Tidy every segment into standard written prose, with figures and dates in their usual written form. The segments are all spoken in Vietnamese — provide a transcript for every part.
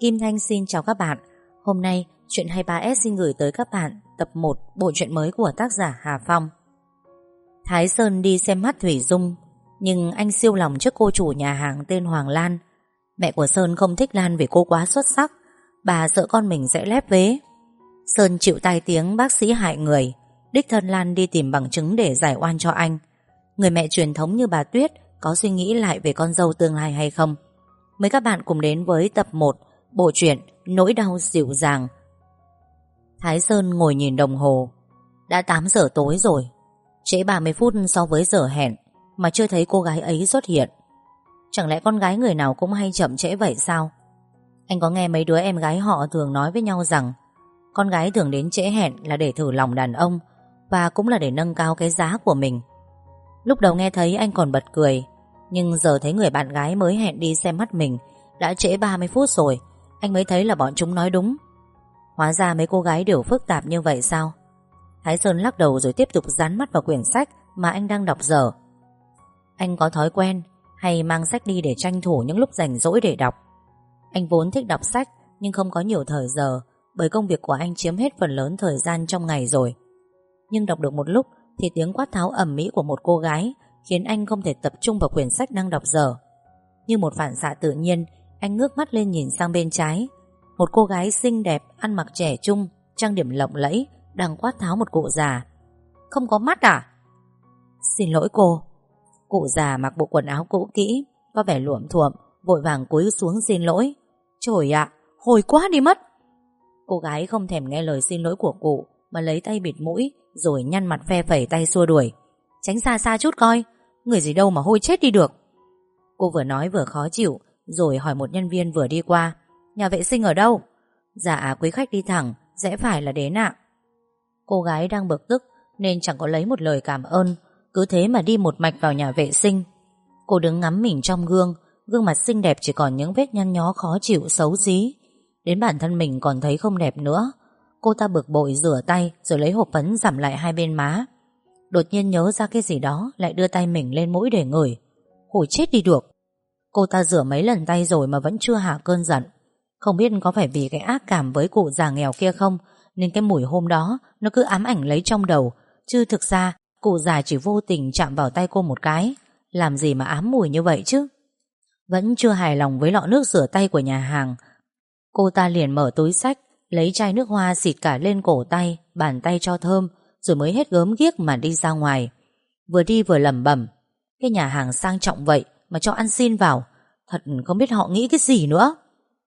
Kim Thanh xin chào các bạn. Hôm nay, Chuyện 23S xin gửi tới các bạn tập 1 bộ truyện mới của tác giả Hà Phong. Thái Sơn đi xem mắt Thủy Dung, nhưng anh siêu lòng trước cô chủ nhà hàng tên Hoàng Lan. Mẹ của Sơn không thích Lan vì cô quá xuất sắc, bà sợ con mình sẽ lép vế. Sơn chịu tai tiếng bác sĩ hại người, đích thân Lan đi tìm bằng chứng để giải oan cho anh. Người mẹ truyền thống như bà Tuyết có suy nghĩ lại về con dâu tương lai hay không? Mời các bạn cùng đến với tập 1 bộ truyện Nỗi đau dịu dàng. Thái Sơn ngồi nhìn đồng hồ. Đã 8 giờ tối rồi, trễ 30 phút so với giờ hẹn mà chưa thấy cô gái ấy xuất hiện. Chẳng lẽ con gái người nào cũng hay chậm trễ vậy sao? Anh có nghe mấy đứa em gái họ thường nói với nhau rằng con gái thường đến trễ hẹn là để thử lòng đàn ông, và cũng là để nâng cao cái giá của mình. Lúc đầu nghe thấy anh còn bật cười, nhưng giờ thấy người bạn gái mới hẹn đi xem mắt mình đã trễ 30 phút rồi, anh mới thấy là bọn chúng nói đúng. Hóa ra mấy cô gái đều phức tạp như vậy sao? Thái Sơn lắc đầu rồi tiếp tục dán mắt vào quyển sách mà anh đang đọc dở. Anh có thói quen hay mang sách đi để tranh thủ những lúc rảnh rỗi để đọc. Anh vốn thích đọc sách nhưng không có nhiều thời giờ, bởi công việc của anh chiếm hết phần lớn thời gian trong ngày rồi. Nhưng đọc được một lúc thì tiếng quát tháo ầm ĩ của một cô gái khiến anh không thể tập trung vào quyển sách đang đọc dở. Như một phản xạ tự nhiên, anh ngước mắt lên nhìn sang bên trái. Một cô gái xinh đẹp, ăn mặc trẻ trung, trang điểm lộng lẫy đang quát tháo một cụ già. Không có mắt à? Xin lỗi cô. Cụ già mặc bộ quần áo cũ kỹ, có vẻ luộm thuộm, vội vàng cúi xuống xin lỗi. Trời ạ, hồi quá đi mất. Cô gái không thèm nghe lời xin lỗi của cụ mà lấy tay bịt mũi rồi nhăn mặt phe phẩy tay xua đuổi. Tránh xa xa chút coi, người gì đâu mà hôi chết đi được. Cô vừa nói vừa khó chịu, rồi hỏi một nhân viên vừa đi qua, nhà vệ sinh ở đâu? Dạ quý khách đi thẳng, rẽ phải là đến ạ. Cô gái đang bực tức nên chẳng có lấy một lời cảm ơn, cứ thế mà đi một mạch vào nhà vệ sinh. Cô đứng ngắm mình trong gương, gương mặt xinh đẹp chỉ còn những vết nhăn nhó khó chịu xấu xí. Đến bản thân mình còn thấy không đẹp nữa. Cô ta bực bội rửa tay rồi lấy hộp phấn giảm lại hai bên má. Đột nhiên nhớ ra cái gì đó, lại đưa tay mình lên mũi để ngửi. Hổi chết đi được. Cô ta rửa mấy lần tay rồi mà vẫn chưa hạ cơn giận. Không biết có phải vì cái ác cảm với cụ già nghèo kia không, nên cái mùi hôm đó nó cứ ám ảnh lấy trong đầu. Chứ thực ra cụ già chỉ vô tình chạm vào tay cô một cái. Làm gì mà ám mùi như vậy chứ? Vẫn chưa hài lòng với lọ nước rửa tay của nhà hàng, cô ta liền mở túi xách, lấy chai nước hoa xịt cả lên cổ tay, bàn tay cho thơm, rồi mới hết gớm ghiếc mà đi ra ngoài. Vừa đi vừa lẩm bẩm, cái nhà hàng sang trọng vậy mà cho ăn xin vào, thật không biết họ nghĩ cái gì nữa.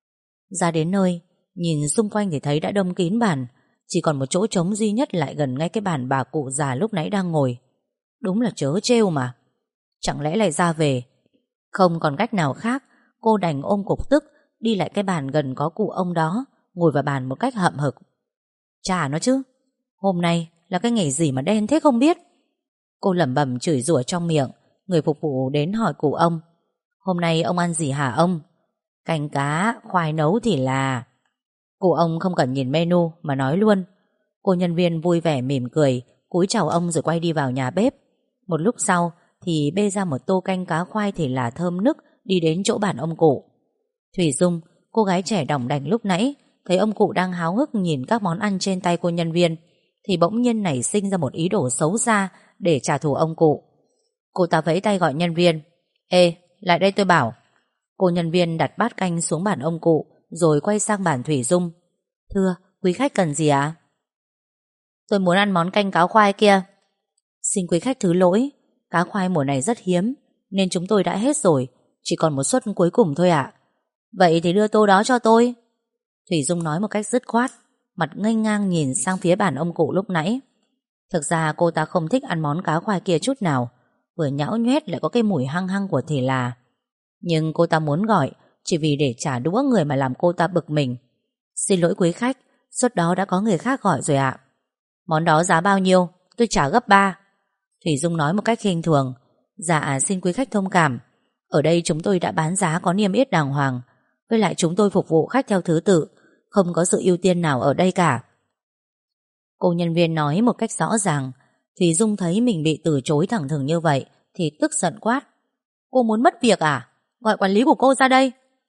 Ra đến nơi, nhìn xung quanh thì thấy đã đông kín bàn, chỉ còn một chỗ trống duy nhất lại gần ngay cái bàn bà cụ già lúc nãy đang ngồi. Đúng là trớ trêu mà. Chẳng lẽ lại ra về? Không còn cách nào khác, cô đành ôm cục tức đi lại cái bàn gần có cụ ông đó, ngồi vào bàn một cách hậm hực. Chà nó chứ, hôm nay là cái ngày gì mà đen thế không biết. Cô lẩm bẩm chửi rủa trong miệng. Người phục vụ đến hỏi cụ ông, hôm nay ông ăn gì hả ông? Canh cá, khoai nấu thì là... Cụ ông không cần nhìn menu mà nói luôn. Cô nhân viên vui vẻ mỉm cười, cúi chào ông rồi quay đi vào nhà bếp. Một lúc sau thì bê ra một tô canh cá khoai thì là thơm nức, đi đến chỗ bàn ông cụ. Thủy Dung, cô gái trẻ đỏng đảnh lúc nãy, thấy ông cụ đang háo hức nhìn các món ăn trên tay cô nhân viên thì bỗng nhiên nảy sinh ra một ý đồ xấu xa để trả thù ông cụ. Cô ta vẫy tay gọi nhân viên. Ê, lại đây tôi bảo. Cô nhân viên đặt bát canh xuống bàn ông cụ rồi quay sang bàn Thủy Dung. Thưa, quý khách cần gì ạ? Tôi muốn ăn món canh cá khoai kia. Xin quý khách thứ lỗi, cá khoai mùa này rất hiếm nên chúng tôi đã hết rồi, chỉ còn một suất cuối cùng thôi ạ. Vậy thì đưa tô đó cho tôi. Thủy Dung nói một cách dứt khoát, mặt nghênh ngang nhìn sang phía bàn ông cụ lúc nãy. Thực ra cô ta không thích ăn món cá khoai kia chút nào, vừa nhão nhoét lại có cái mùi hăng hăng của thì là. Nhưng cô ta muốn gọi chỉ vì để trả đũa người mà làm cô ta bực mình. Xin lỗi quý khách, suất đó đã có người khác gọi rồi ạ. Món đó giá bao nhiêu? Tôi trả gấp 3. Thủy Dung nói một cách khinh thường. Dạ xin quý khách thông cảm, ở đây chúng tôi đã bán giá có niêm yết đàng hoàng, với lại chúng tôi phục vụ khách theo thứ tự, không có sự ưu tiên nào ở đây cả. Cô nhân viên nói một cách rõ ràng. Thủy Dung thấy mình bị từ chối thẳng thừng như vậy thì tức giận quát. Cô muốn mất việc à? Gọi quản lý của cô ra đây.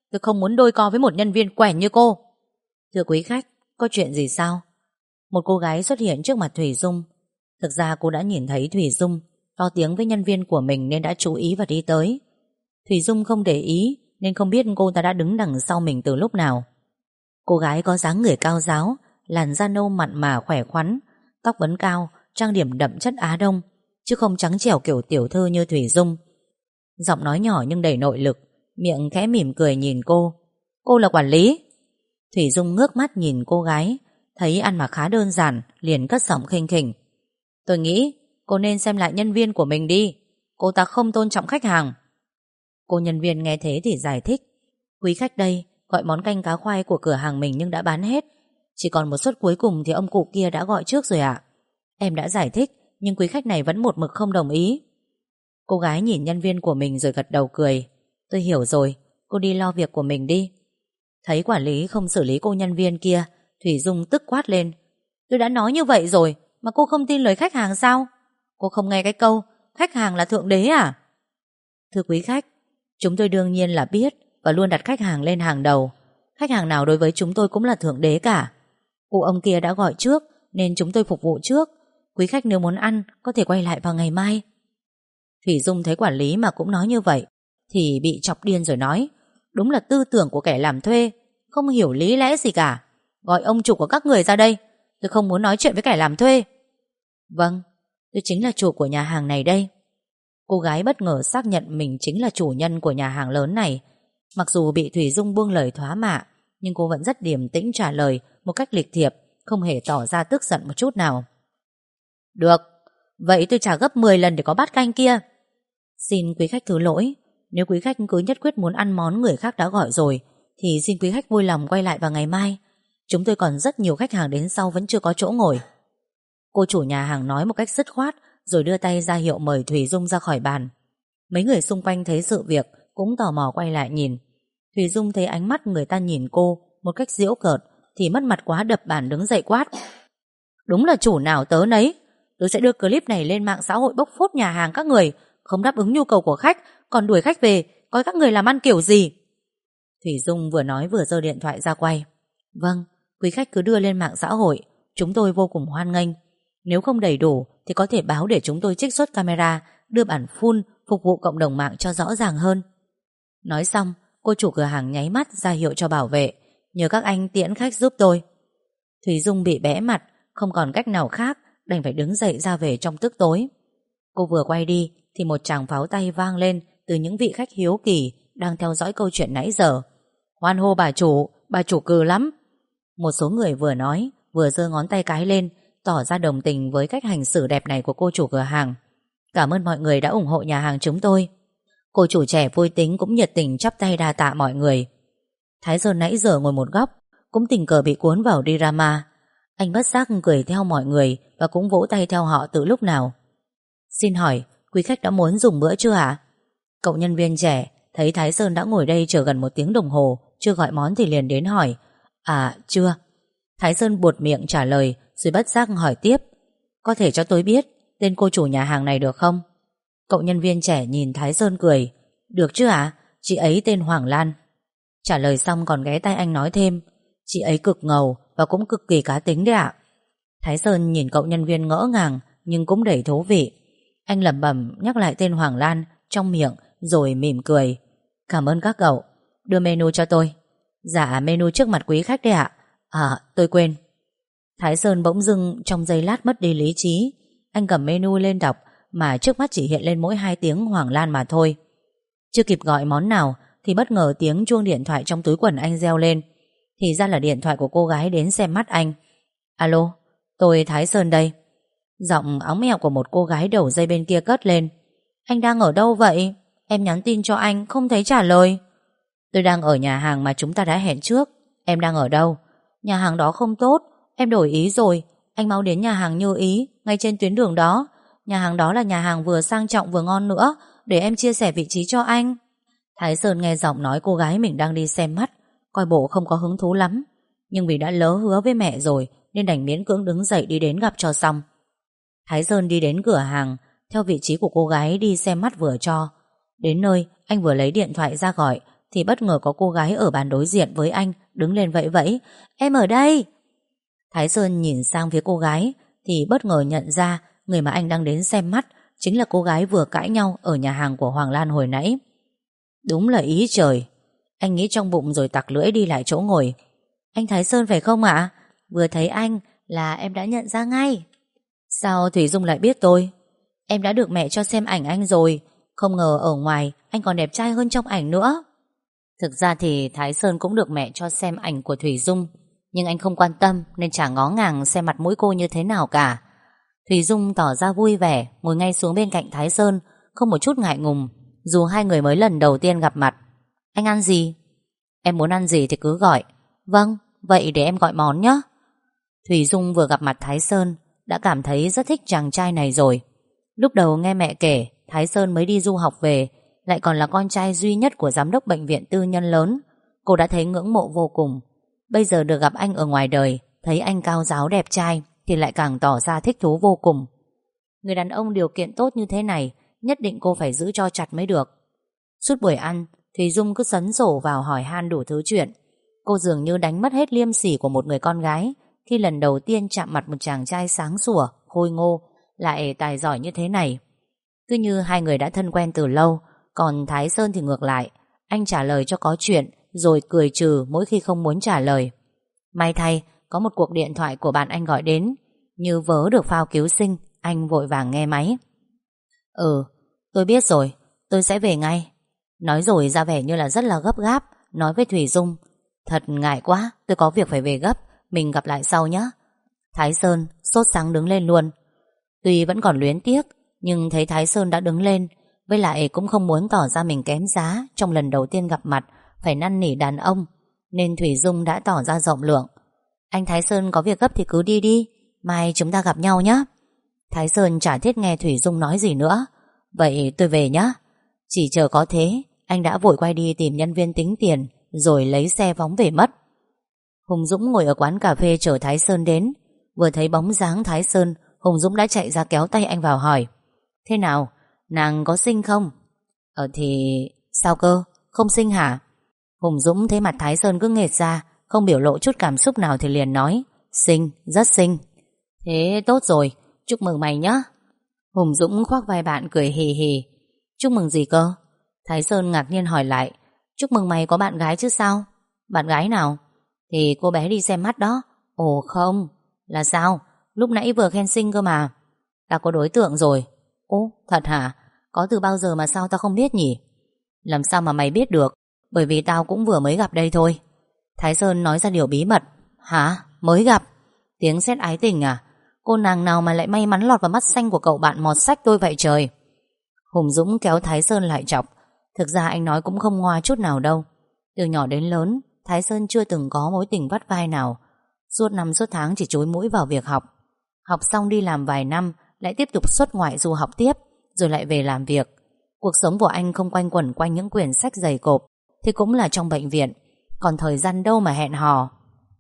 Tôi không muốn đôi co với một nhân viên quèn như cô. Thưa quý khách, có chuyện gì sao? Một cô gái xuất hiện trước mặt Thủy Dung. Thực ra cô đã nhìn thấy Thủy Dung to tiếng với nhân viên của mình nên đã chú ý và đi tới. Thủy Dung không để ý nên không biết cô ta đã đứng đằng sau mình từ lúc nào. Cô gái có dáng người cao ráo, làn da nâu mặn mà khỏe khoắn, tóc vấn cao, trang điểm đậm chất Á Đông, chứ không trắng trẻo kiểu tiểu thư như Thủy Dung. Giọng nói nhỏ nhưng đầy nội lực, miệng khẽ mỉm cười nhìn cô. Cô là quản lý. Thủy Dung ngước mắt nhìn cô gái, thấy ăn mặc khá đơn giản, liền cất giọng khinh khỉnh. Tôi nghĩ cô nên xem lại nhân viên của mình đi. Cô ta không tôn trọng khách hàng. Cô nhân viên nghe thế thì giải thích. Quý khách đây, gọi món canh cá khoai của cửa hàng mình nhưng đã bán hết. Chỉ còn một suất cuối cùng thì ông cụ kia đã gọi trước rồi ạ. Em đã giải thích, nhưng quý khách này vẫn một mực không đồng ý. Cô gái nhìn nhân viên của mình rồi gật đầu cười. Tôi hiểu rồi, cô đi lo việc của mình đi. Thấy quản lý không xử lý cô nhân viên kia, Thủy Dung tức quát lên. Tôi đã nói như vậy rồi mà cô không tin lời khách hàng sao? Cô không nghe cái câu khách hàng là thượng đế à? Thưa quý khách, chúng tôi đương nhiên là biết và luôn đặt khách hàng lên hàng đầu. Khách hàng nào đối với chúng tôi cũng là thượng đế cả. Cụ ông kia đã gọi trước nên chúng tôi phục vụ trước. Quý khách nếu muốn ăn có thể quay lại vào ngày mai. Thủy Dung thấy quản lý mà cũng nói như vậy thì bị chọc điên rồi nói. Đúng là tư tưởng của kẻ làm thuê, không hiểu lý lẽ gì cả. Gọi ông chủ của các người ra đây. Tôi không muốn nói chuyện với kẻ làm thuê. Vâng, tôi chính là chủ của nhà hàng này đây. Cô gái bất ngờ xác nhận mình chính là chủ nhân của nhà hàng lớn này. Mặc dù bị Thủy Dung buông lời thoá mạ, nhưng cô vẫn rất điềm tĩnh trả lời một cách lịch thiệp, không hề tỏ ra tức giận một chút nào. Được, vậy tôi trả gấp 10 lần để có bát canh kia. Xin quý khách thứ lỗi, nếu quý khách cứ nhất quyết muốn ăn món người khác đã gọi rồi thì xin quý khách vui lòng quay lại vào ngày mai. Chúng tôi còn rất nhiều khách hàng đến sau vẫn chưa có chỗ ngồi. Cô chủ nhà hàng nói một cách dứt khoát rồi đưa tay ra hiệu mời Thủy Dung ra khỏi bàn. Mấy người xung quanh thấy sự việc cũng tò mò quay lại nhìn. Thủy Dung thấy ánh mắt người ta nhìn cô một cách giễu cợt thì mất mặt quá, đập bàn đứng dậy quát. Đúng là chủ nào tớ nấy. Tôi sẽ đưa clip này lên mạng xã hội bóc phốt nhà hàng các người không đáp ứng nhu cầu của khách, còn đuổi khách về, coi các người làm ăn kiểu gì. Thủy Dung vừa nói vừa giơ điện thoại ra quay. Vâng, quý khách cứ đưa lên mạng xã hội, chúng tôi vô cùng hoan nghênh. Nếu không đầy đủ thì có thể báo để chúng tôi trích xuất camera, đưa bản full phục vụ cộng đồng mạng cho rõ ràng hơn. Nói xong, cô chủ cửa hàng nháy mắt ra hiệu cho bảo vệ, nhờ các anh tiễn khách giúp tôi. Thủy Dung bị bẽ mặt, không còn cách nào khác, đành phải đứng dậy ra về trong tức tối. Cô vừa quay đi thì một tràng pháo tay vang lên từ những vị khách hiếu kỳ đang theo dõi câu chuyện nãy giờ. Hoan hô bà chủ cừ lắm. Một số người vừa nói vừa giơ ngón tay cái lên, tỏ ra đồng tình với cách hành xử đẹp này của cô chủ cửa hàng. Cảm ơn mọi người đã ủng hộ nhà hàng chúng tôi. Cô chủ trẻ vui tính cũng nhiệt tình chắp tay đa tạ mọi người. Thái Sơn nãy giờ ngồi một góc cũng tình cờ bị cuốn vào drama. Anh bất giác cười theo mọi người và cũng vỗ tay theo họ từ lúc nào. Xin hỏi, quý khách đã muốn dùng bữa chưa ạ? Cậu nhân viên trẻ thấy Thái Sơn đã ngồi đây chờ gần 1 tiếng đồng hồ chưa gọi món thì liền đến hỏi. À, chưa. Thái Sơn buột miệng trả lời rồi bất giác hỏi tiếp. Có thể cho tôi biết tên cô chủ nhà hàng này được không? Cậu nhân viên trẻ nhìn Thái Sơn cười. Được chứ ạ? Chị ấy tên Hoàng Lan. Trả lời xong còn ghé tay anh nói thêm. Chị ấy cực ngầu và cũng cực kỳ cá tính đấy ạ. Thái Sơn nhìn cậu nhân viên ngỡ ngàng nhưng cũng đầy thú vị. Anh lẩm bẩm nhắc lại tên Hoàng Lan trong miệng rồi mỉm cười. Cảm ơn các cậu. Đưa menu cho tôi. Dạ, menu trước mặt quý khách đấy ạ. À, tôi quên. Thái Sơn bỗng dưng trong giây lát mất đi lý trí. Anh cầm menu lên đọc mà trước mắt chỉ hiện lên mỗi 2 tiếng Hoàng Lan mà thôi. Chưa kịp gọi món nào thì bất ngờ tiếng chuông điện thoại trong túi quần anh reo lên. Thì ra là điện thoại của cô gái đến xem mắt anh. Alo, tôi Thái Sơn đây. Giọng óng ẹo của một cô gái đầu dây bên kia cất lên. Anh đang ở đâu vậy? Em nhắn tin cho anh không thấy trả lời. Tôi đang ở nhà hàng mà chúng ta đã hẹn trước. Em đang ở đâu? Nhà hàng đó không tốt, em đổi ý rồi. Anh mau đến nhà hàng Như Ý, ngay trên tuyến đường đó. Nhà hàng đó là nhà hàng vừa sang trọng vừa ngon nữa. Để em chia sẻ vị trí cho anh. Thái Sơn nghe giọng nói cô gái mình đang đi xem mắt, coi bộ không có hứng thú lắm. Nhưng vì đã lỡ hứa với mẹ rồi nên đành miễn cưỡng đứng dậy đi đến gặp cho xong. Thái Sơn đi đến cửa hàng theo vị trí của cô gái đi xem mắt vừa cho. Đến nơi anh vừa lấy điện thoại ra gọi thì bất ngờ có cô gái ở bàn đối diện với anh đứng lên vẫy vẫy: "Em ở đây!" Thái Sơn nhìn sang phía cô gái thì bất ngờ nhận ra người mà anh đang đến xem mắt chính là cô gái vừa cãi nhau ở nhà hàng của Hoàng Lan hồi nãy. Đúng là ý trời. Anh nghĩ trong bụng rồi tặc lưỡi đi lại chỗ ngồi. "Anh Thái Sơn phải không ạ? Vừa thấy anh là em đã nhận ra ngay." "Sao Thủy Dung lại biết tôi?" "Em đã được mẹ cho xem ảnh anh rồi. Không ngờ ở ngoài anh còn đẹp trai hơn trong ảnh nữa." Thực ra thì Thái Sơn cũng được mẹ cho xem ảnh của Thủy Dung, nhưng anh không quan tâm nên chả ngó ngàng xem mặt mũi cô như thế nào cả. Thủy Dung tỏ ra vui vẻ, ngồi ngay xuống bên cạnh Thái Sơn, không một chút ngại ngùng, dù hai người mới lần đầu tiên gặp mặt. "Anh ăn gì?" "Em muốn ăn gì thì cứ gọi." "Vâng, vậy để em gọi món nhé." Thủy Dung vừa gặp mặt Thái Sơn đã cảm thấy rất thích chàng trai này rồi. Lúc đầu nghe mẹ kể Thái Sơn mới đi du học về, lại còn là con trai duy nhất của giám đốc bệnh viện tư nhân lớn, cô đã thấy ngưỡng mộ vô cùng. Bây giờ được gặp anh ở ngoài đời, thấy anh cao ráo đẹp trai thì lại càng tỏ ra thích thú vô cùng. Người đàn ông điều kiện tốt như thế này nhất định cô phải giữ cho chặt mới được. Suốt buổi ăn, Thùy Dung cứ sấn sổ vào hỏi han đủ thứ chuyện. Cô dường như đánh mất hết liêm sỉ của một người con gái khi lần đầu tiên chạm mặt một chàng trai sáng sủa, khôi ngô, lại tài giỏi như thế này. Cứ như hai người đã thân quen từ lâu. Còn Thái Sơn thì ngược lại, anh trả lời cho có chuyện rồi cười trừ mỗi khi không muốn trả lời. May thay có một cuộc điện thoại của bạn anh gọi đến. Như vớ được phao cứu sinh, anh vội vàng nghe máy. "Ừ, tôi biết rồi, tôi sẽ về ngay." Nói rồi ra vẻ như là rất là gấp gáp, nói với Thùy Dung: "Thật ngại quá, tôi có việc phải về gấp, mình gặp lại sau nhé." Thái Sơn sốt sắng đứng lên luôn. Tuy vẫn còn luyến tiếc, nhưng thấy Thái Sơn đã đứng lên, với lại cũng không muốn tỏ ra mình kém giá trong lần đầu tiên gặp mặt, phải năn nỉ đàn ông, nên Thủy Dung đã tỏ ra rộng lượng. "Anh Thái Sơn có việc gấp thì cứ đi đi, mai chúng ta gặp nhau nhé." Thái Sơn chả thiết nghe Thủy Dung nói gì nữa. "Vậy tôi về nhé." Chỉ chờ có thế, anh đã vội quay đi tìm nhân viên tính tiền, rồi lấy xe phóng về mất. Hùng Dũng ngồi ở quán cà phê chờ Thái Sơn đến. Vừa thấy bóng dáng Thái Sơn, Hùng Dũng đã chạy ra kéo tay anh vào hỏi: "Thế nào, nàng có xinh không?" Thì... Sao cơ, không xinh hả?" Hùng Dũng thấy mặt Thái Sơn cứ nghệt ra, không biểu lộ chút cảm xúc nào thì liền nói: "Xinh, rất xinh." "Thế tốt rồi, chúc mừng mày nhé." Hùng Dũng khoác vai bạn cười hì hì. "Chúc mừng gì cơ?" Thái Sơn ngạc nhiên hỏi lại. "Chúc mừng mày có bạn gái chứ sao." "Bạn gái nào?" "Thì cô bé đi xem mắt đó." "Ồ không, là sao? Lúc nãy vừa khen xinh cơ mà." "Ta có đối tượng rồi." "Ồ, thật hả? Có từ bao giờ mà sao ta không biết nhỉ?" "Làm sao mà mày biết được? Bởi vì tao cũng vừa mới gặp đây thôi." Thái Sơn nói ra điều bí mật. "Hả? Mới gặp? Tiếng sét ái tình à? Cô nàng nào mà lại may mắn lọt vào mắt xanh của cậu bạn mọt sách tôi vậy trời?" Hùng Dũng kéo Thái Sơn lại chọc. Thực ra anh nói cũng không ngoa chút nào đâu. Từ nhỏ đến lớn, Thái Sơn chưa từng có mối tình vắt vai nào. Suốt năm suốt tháng chỉ chúi mũi vào việc học. Học xong đi làm vài năm, lại tiếp tục xuất ngoại du học tiếp, rồi lại về làm việc. Cuộc sống của anh không quanh quẩn quanh những quyển sách dày cộp, thì cũng là trong bệnh viện. Còn thời gian đâu mà hẹn hò.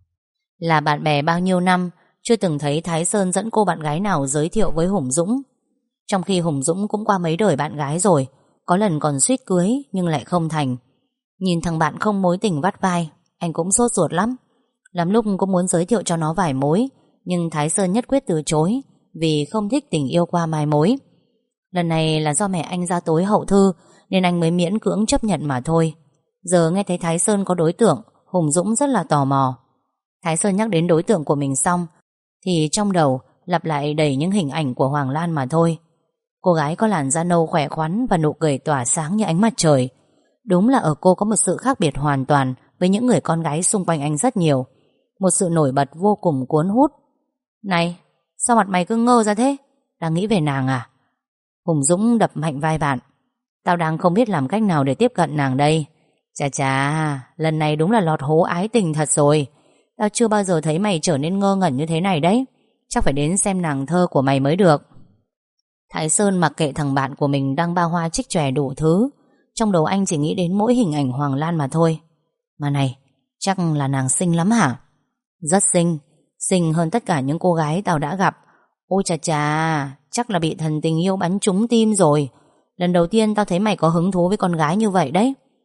Là bạn bè bao nhiêu năm, chưa từng thấy Thái Sơn dẫn cô bạn gái nào giới thiệu với Hùng Dũng. Trong khi Hùng Dũng cũng qua mấy đời bạn gái rồi, có lần còn suýt cưới nhưng lại không thành. Nhìn thằng bạn không mối tình vắt vai, anh cũng sốt ruột lắm. Lắm lúc cũng muốn giới thiệu cho nó vài mối, nhưng Thái Sơn nhất quyết từ chối, vì không thích tình yêu qua mai mối. Lần này là do mẹ anh ra tối hậu thư, nên anh mới miễn cưỡng chấp nhận mà thôi. Giờ nghe thấy Thái Sơn có đối tượng, Hùng Dũng rất là tò mò. Thái Sơn nhắc đến đối tượng của mình xong, thì trong đầu lặp lại đầy những hình ảnh của Hoàng Lan mà thôi. Cô gái có làn da nâu khỏe khoắn và nụ cười tỏa sáng như ánh mặt trời. Đúng là ở cô có một sự khác biệt hoàn toàn với những người con gái xung quanh anh rất nhiều. Một sự nổi bật vô cùng cuốn hút. "Này, sao mặt mày cứ ngơ ra thế? Đang nghĩ về nàng à?" Hùng Dũng đập mạnh vai bạn. "Tao đang không biết làm cách nào để tiếp cận nàng đây. Chà chà, lần này đúng là lọt hố ái tình thật rồi. Tao chưa bao giờ thấy mày trở nên ngơ ngẩn như thế này đấy. Chắc phải đến xem nàng thơ của mày mới được." Thái Sơn mặc kệ thằng bạn của mình đang ba hoa trích chòe đủ thứ. Trong đầu anh chỉ nghĩ đến mỗi hình ảnh Hoàng Lan mà thôi. "Mà này, chắc là nàng xinh lắm hả?" "Rất xinh, xinh hơn tất cả những cô gái tao đã gặp." "Ôi chà chà, chắc là bị thần tình yêu bắn trúng tim rồi. Lần đầu tiên tao thấy mày có hứng thú với con gái như vậy đấy."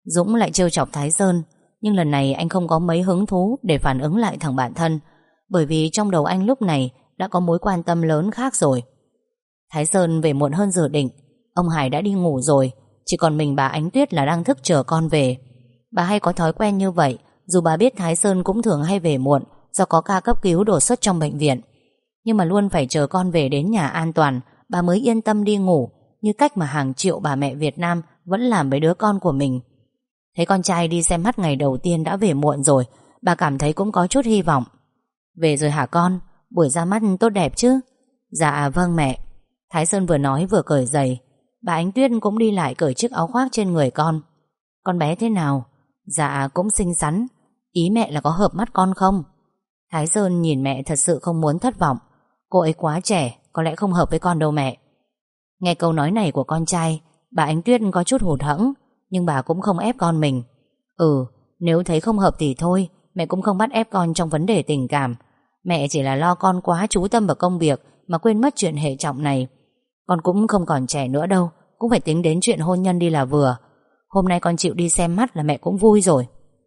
Dũng lại trêu chọc Thái Sơn, nhưng lần này anh không có mấy hứng thú để phản ứng lại thằng bạn thân, bởi vì trong đầu anh lúc này đã có mối quan tâm lớn khác rồi. Thái Sơn về muộn hơn dự định. Ông Hải đã đi ngủ rồi, chỉ còn mình bà Ánh Tuyết là đang thức chờ con về. Bà hay có thói quen như vậy, dù bà biết Thái Sơn cũng thường hay về muộn do có ca cấp cứu đột xuất trong bệnh viện. Nhưng mà luôn phải chờ con về đến nhà an toàn, bà mới yên tâm đi ngủ, như cách mà hàng triệu bà mẹ Việt Nam vẫn làm với đứa con của mình. Thấy con trai đi xem mắt ngày đầu tiên đã về muộn rồi, bà cảm thấy cũng có chút hy vọng. Về rồi hả con? Buổi ra mắt tốt đẹp chứ? Dạ vâng mẹ. Thái Sơn vừa nói vừa cởi giày. Bà Ánh Tuyết cũng đi lại cởi chiếc áo khoác trên người con. Con bé thế nào? Dạ cũng xinh xắn. Ý mẹ là có hợp mắt con không? Thái Sơn nhìn mẹ thật sự không muốn thất vọng. Cô ấy quá trẻ, có lẽ không hợp với con đâu mẹ. Nghe câu nói này của con trai, bà Ánh Tuyết có chút hụt hẫng, nhưng bà cũng không ép con mình. Nếu thấy không hợp thì thôi, mẹ cũng không bắt ép con trong vấn đề tình cảm. Mẹ chỉ là lo con quá chú tâm vào công việc mà quên mất chuyện hệ trọng này. Con cũng không còn trẻ nữa đâu, cũng phải tính đến chuyện hôn nhân đi là vừa. Hôm nay con chịu đi xem mắt là mẹ cũng vui rồi.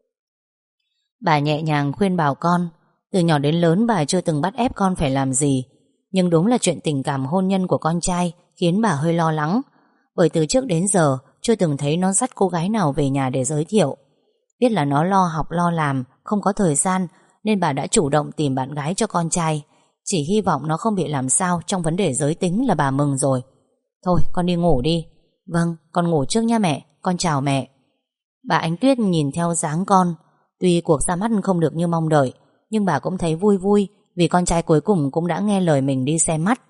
Bà nhẹ nhàng khuyên bảo con. Từ nhỏ đến lớn bà chưa từng bắt ép con phải làm gì, nhưng đúng là chuyện tình cảm hôn nhân của con trai khiến bà hơi lo lắng. Bởi từ trước đến giờ chưa từng thấy nó dắt cô gái nào về nhà để giới thiệu. Biết là nó lo học lo làm, không có thời gian, nên bà đã chủ động tìm bạn gái cho con trai. Chỉ hy vọng nó không bị làm sao trong vấn đề giới tính là bà mừng rồi. Thôi con đi ngủ đi. Vâng, con ngủ trước nha mẹ, con chào mẹ. Bà Ánh Tuyết nhìn theo dáng con. Tuy cuộc ra mắt không được như mong đợi, nhưng bà cũng thấy vui vui vì con trai cuối cùng cũng đã nghe lời mình đi xem mắt.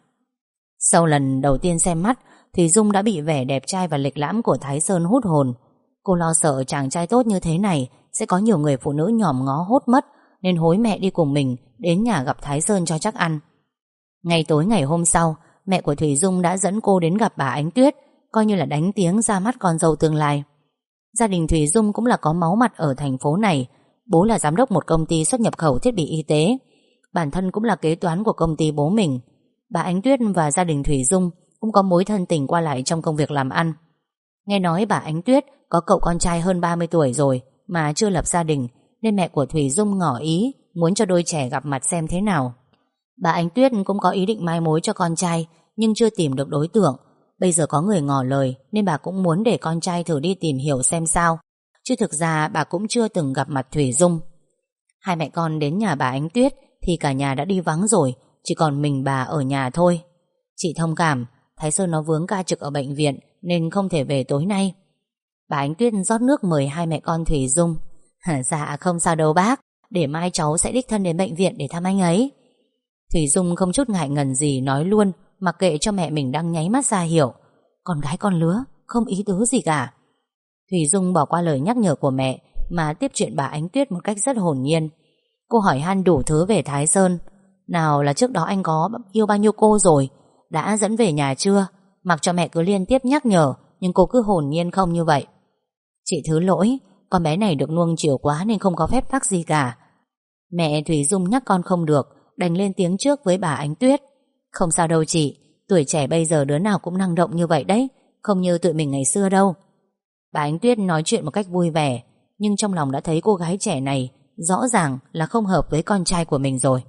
Sau lần đầu tiên xem mắt thì Dung đã bị vẻ đẹp trai và lịch lãm của Thái Sơn hút hồn. Cô lo sợ chàng trai tốt như thế này sẽ có nhiều người phụ nữ nhòm ngó hốt mất, nên hối mẹ đi cùng mình đến nhà gặp Thái Sơn cho chắc ăn. Ngay tối ngày hôm sau, mẹ của Thủy Dung đã dẫn cô đến gặp bà Ánh Tuyết, coi như là đánh tiếng ra mắt con dâu tương lai. Gia đình Thủy Dung cũng là có máu mặt ở thành phố này. Bố là giám đốc một công ty xuất nhập khẩu thiết bị y tế, bản thân cũng là kế toán của công ty bố mình. Bà Ánh Tuyết và gia đình Thủy Dung cũng có mối thân tình qua lại trong công việc làm ăn. Nghe nói bà Ánh Tuyết có cậu con trai hơn 30 tuổi rồi mà chưa lập gia đình, nên mẹ của Thủy Dung ngỏ ý muốn cho đôi trẻ gặp mặt xem thế nào. Bà Ánh Tuyết cũng có ý định mai mối cho con trai, nhưng chưa tìm được đối tượng. Bây giờ có người ngỏ lời nên bà cũng muốn để con trai thử đi tìm hiểu xem sao. Chứ thực ra bà cũng chưa từng gặp mặt Thủy Dung. Hai mẹ con đến nhà bà Ánh Tuyết thì cả nhà đã đi vắng rồi, chỉ còn mình bà ở nhà thôi. Chị thông cảm, Thái Sơn nó vướng ca trực ở bệnh viện nên không thể về tối nay. Bà Ánh Tuyết rót nước mời hai mẹ con Thủy Dung. Dạ không sao đâu bác, để mai cháu sẽ đích thân đến bệnh viện để thăm anh ấy. Thủy Dung không chút ngại ngần gì nói luôn, mặc kệ cho mẹ mình đang nháy mắt ra hiểu. Con gái con lứa, không ý tứ gì cả. Thủy Dung bỏ qua lời nhắc nhở của mẹ mà tiếp chuyện bà Ánh Tuyết một cách rất hồn nhiên. Cô hỏi han đủ thứ về Thái Sơn. Nào là trước đó anh có yêu bao nhiêu cô rồi, đã dẫn về nhà chưa. Mặc cho mẹ cứ liên tiếp nhắc nhở, nhưng cô cứ hồn nhiên không như vậy. Chị thứ lỗi, con bé này được nuông chiều quá nên không có phép tắc gì cả. Mẹ Thủy Dung nhắc con không được, đành lên tiếng trước với bà Ánh Tuyết. Không sao đâu chị, tuổi trẻ bây giờ đứa nào cũng năng động như vậy đấy, không như tụi mình ngày xưa đâu. Bà Ánh Tuyết nói chuyện một cách vui vẻ, nhưng trong lòng đã thấy cô gái trẻ này rõ ràng là không hợp với con trai của mình rồi.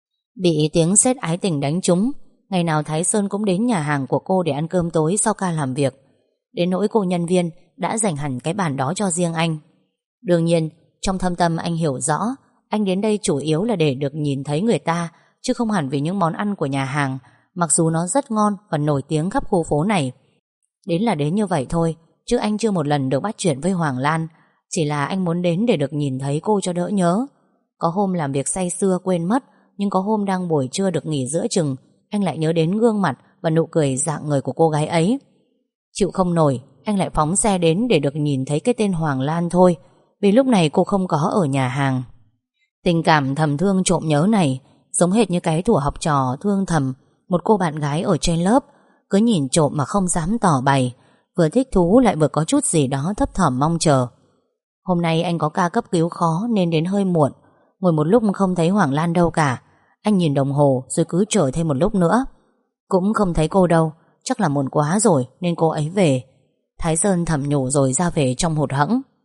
Bị tiếng sét ái tình đánh trúng, ngày nào Thái Sơn cũng đến nhà hàng của cô để ăn cơm tối sau ca làm việc. Đến nỗi cô nhân viên đã dành hẳn cái bàn đó cho riêng anh. Đương nhiên, trong thâm tâm anh hiểu rõ, anh đến đây chủ yếu là để được nhìn thấy người ta, chứ không hẳn vì những món ăn của nhà hàng, mặc dù nó rất ngon và nổi tiếng khắp khu phố này. Đến là đến như vậy thôi, chứ anh chưa một lần được bắt chuyện với Hoàng Lan. Chỉ là anh muốn đến để được nhìn thấy cô cho đỡ nhớ. Có hôm làm việc say sưa quên mất, nhưng có hôm đang buổi trưa được nghỉ giữa chừng, anh lại nhớ đến gương mặt và nụ cười rạng ngời của cô gái ấy. Chịu không nổi, anh lại phóng xe đến để được nhìn thấy cái tên Hoàng Lan thôi, vì lúc này cô không có ở nhà hàng. Tình cảm thầm thương trộm nhớ này giống hệt như cái thuở học trò thương thầm một cô bạn gái ở trên lớp, cứ nhìn trộm mà không dám tỏ bày, vừa thích thú lại vừa có chút gì đó thấp thỏm mong chờ. Hôm nay anh có ca cấp cứu khó nên đến hơi muộn. Ngồi một lúc không thấy Hoàng Lan đâu cả. Anh nhìn đồng hồ rồi cứ chờ thêm một lúc nữa. Cũng không thấy cô đâu, chắc là muộn quá rồi nên cô ấy về. Thái Sơn thầm nhủ rồi ra về trong hụt hẫng.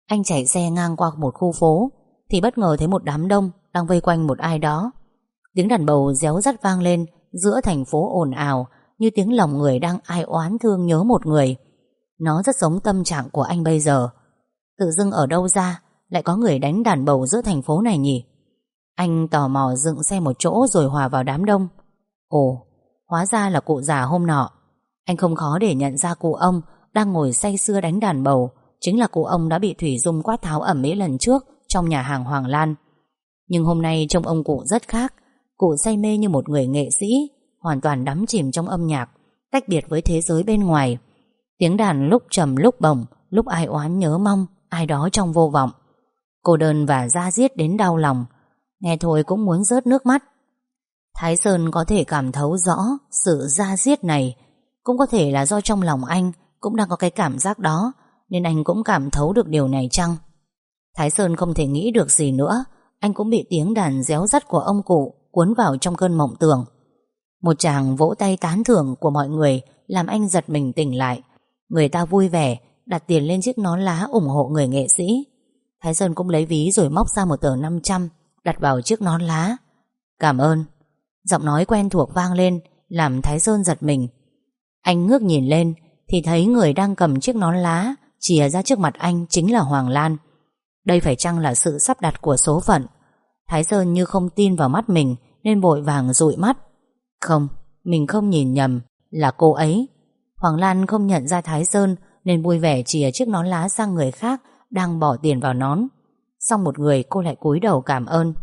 Anh chạy xe ngang qua một khu phố thì bất ngờ thấy một đám đông đang vây quanh một ai đó. Tiếng đàn bầu réo rắt vang lên giữa thành phố ồn ào, như tiếng lòng người đang ai oán thương nhớ một người. Nó rất giống tâm trạng của anh bây giờ. Tự dưng ở đâu ra lại có người đánh đàn bầu giữa thành phố này nhỉ? Anh tò mò dựng xe một chỗ rồi hòa vào đám đông. Ồ, hóa ra là cụ già hôm nọ. Anh không khó để nhận ra cụ ông đang ngồi say sưa đánh đàn bầu chính là cụ ông đã bị Thủy Dung quát tháo ầm ĩ lần trước trong nhà hàng Hoàng Lan. Nhưng hôm nay trông ông cụ rất khác. Cụ say mê như một người nghệ sĩ, hoàn toàn đắm chìm trong âm nhạc, tách biệt với thế giới bên ngoài. Tiếng đàn lúc trầm lúc bổng, lúc ai oán nhớ mong ai đó trong vô vọng. Cô đơn và da diết đến đau lòng, nghe thôi cũng muốn rớt nước mắt. Thái Sơn có thể cảm thấu rõ sự da diết này. Cũng có thể là do trong lòng anh cũng đang có cái cảm giác đó, nên anh cũng cảm thấu được điều này chăng? Thái Sơn không thể nghĩ được gì nữa. Anh cũng bị tiếng đàn réo rắt của ông cụ cuốn vào trong cơn mộng tưởng. Một tràng vỗ tay tán thưởng của mọi người làm anh giật mình tỉnh lại. Người ta vui vẻ đặt tiền lên chiếc nón lá ủng hộ người nghệ sĩ. Thái Sơn cũng lấy ví rồi móc ra một tờ 500 đặt vào chiếc nón lá. Cảm ơn. Giọng nói quen thuộc vang lên làm Thái Sơn giật mình. Anh ngước nhìn lên thì thấy người đang cầm chiếc nón lá chìa ra trước mặt anh chính là Hoàng Lan. Đây phải chăng là sự sắp đặt của số phận? Thái Sơn như không tin vào mắt mình nên vội vàng dụi mắt. Không, mình không nhìn nhầm, là cô ấy. Hoàng Lan không nhận ra Thái Sơn nên vui vẻ chìa chiếc nón lá sang người khác đang bỏ tiền vào nón. Xong một người cô lại cúi đầu cảm ơn.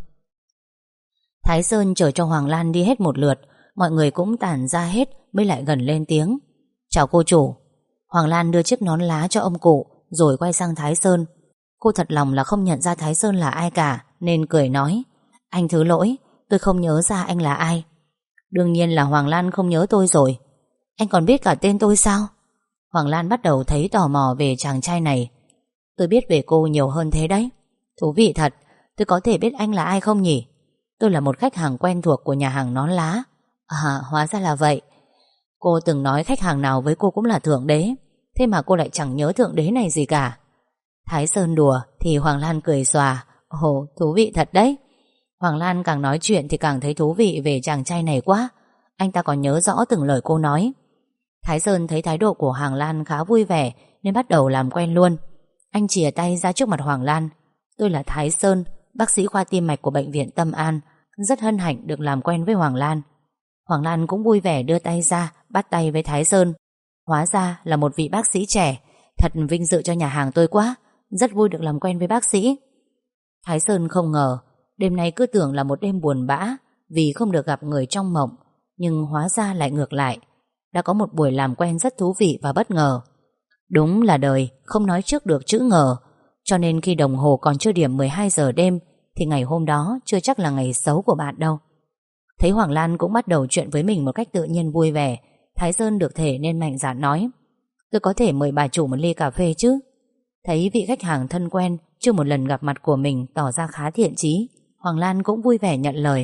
Thái Sơn chờ cho Hoàng Lan đi hết một lượt, mọi người cũng tản ra hết mới lại gần lên tiếng. Chào cô chủ. Hoàng Lan đưa chiếc nón lá cho ông cụ rồi quay sang Thái Sơn. Cô thật lòng là không nhận ra Thái Sơn là ai cả nên cười nói: Anh thứ lỗi, tôi không nhớ ra anh là ai. Đương nhiên là Hoàng Lan không nhớ tôi rồi. Anh còn biết cả tên tôi sao? Hoàng Lan bắt đầu thấy tò mò về chàng trai này. Tôi biết về cô nhiều hơn thế đấy. Thú vị thật. Tôi có thể biết anh là ai không nhỉ? Tôi là một khách hàng quen thuộc của nhà hàng nón lá. À, hóa ra là vậy. Cô từng nói khách hàng nào với cô cũng là thượng đế, thế mà cô lại chẳng nhớ thượng đế này gì cả. Thái Sơn đùa thì Hoàng Lan cười xòa. Ồ, thú vị thật đấy. Hoàng Lan càng nói chuyện thì càng thấy thú vị về chàng trai này quá. Anh ta còn nhớ rõ từng lời cô nói. Thái Sơn thấy thái độ của Hoàng Lan khá vui vẻ nên bắt đầu làm quen luôn. Anh chìa tay ra trước mặt Hoàng Lan. Tôi là Thái Sơn, bác sĩ khoa tim mạch của bệnh viện Tâm An. Rất hân hạnh được làm quen với Hoàng Lan. Hoàng Lan cũng vui vẻ đưa tay ra bắt tay với Thái Sơn. Hóa ra là một vị bác sĩ trẻ. Thật vinh dự cho nhà hàng tôi quá. Rất vui được làm quen với bác sĩ. Thái Sơn không ngờ đêm nay cứ tưởng là một đêm buồn bã vì không được gặp người trong mộng, nhưng hóa ra lại ngược lại. Đã có một buổi làm quen rất thú vị và bất ngờ. Đúng là đời không nói trước được chữ ngờ. Cho nên khi đồng hồ còn chưa điểm 12 giờ đêm thì ngày hôm đó chưa chắc là ngày xấu của bạn đâu. Thấy Hoàng Lan cũng bắt đầu chuyện với mình một cách tự nhiên vui vẻ, Thái Sơn được thể nên mạnh dạn nói: Tôi có thể mời bà chủ một ly cà phê chứ? Thấy vị khách hàng thân quen chưa một lần gặp mặt của mình tỏ ra khá thiện chí, Hoàng Lan cũng vui vẻ nhận lời.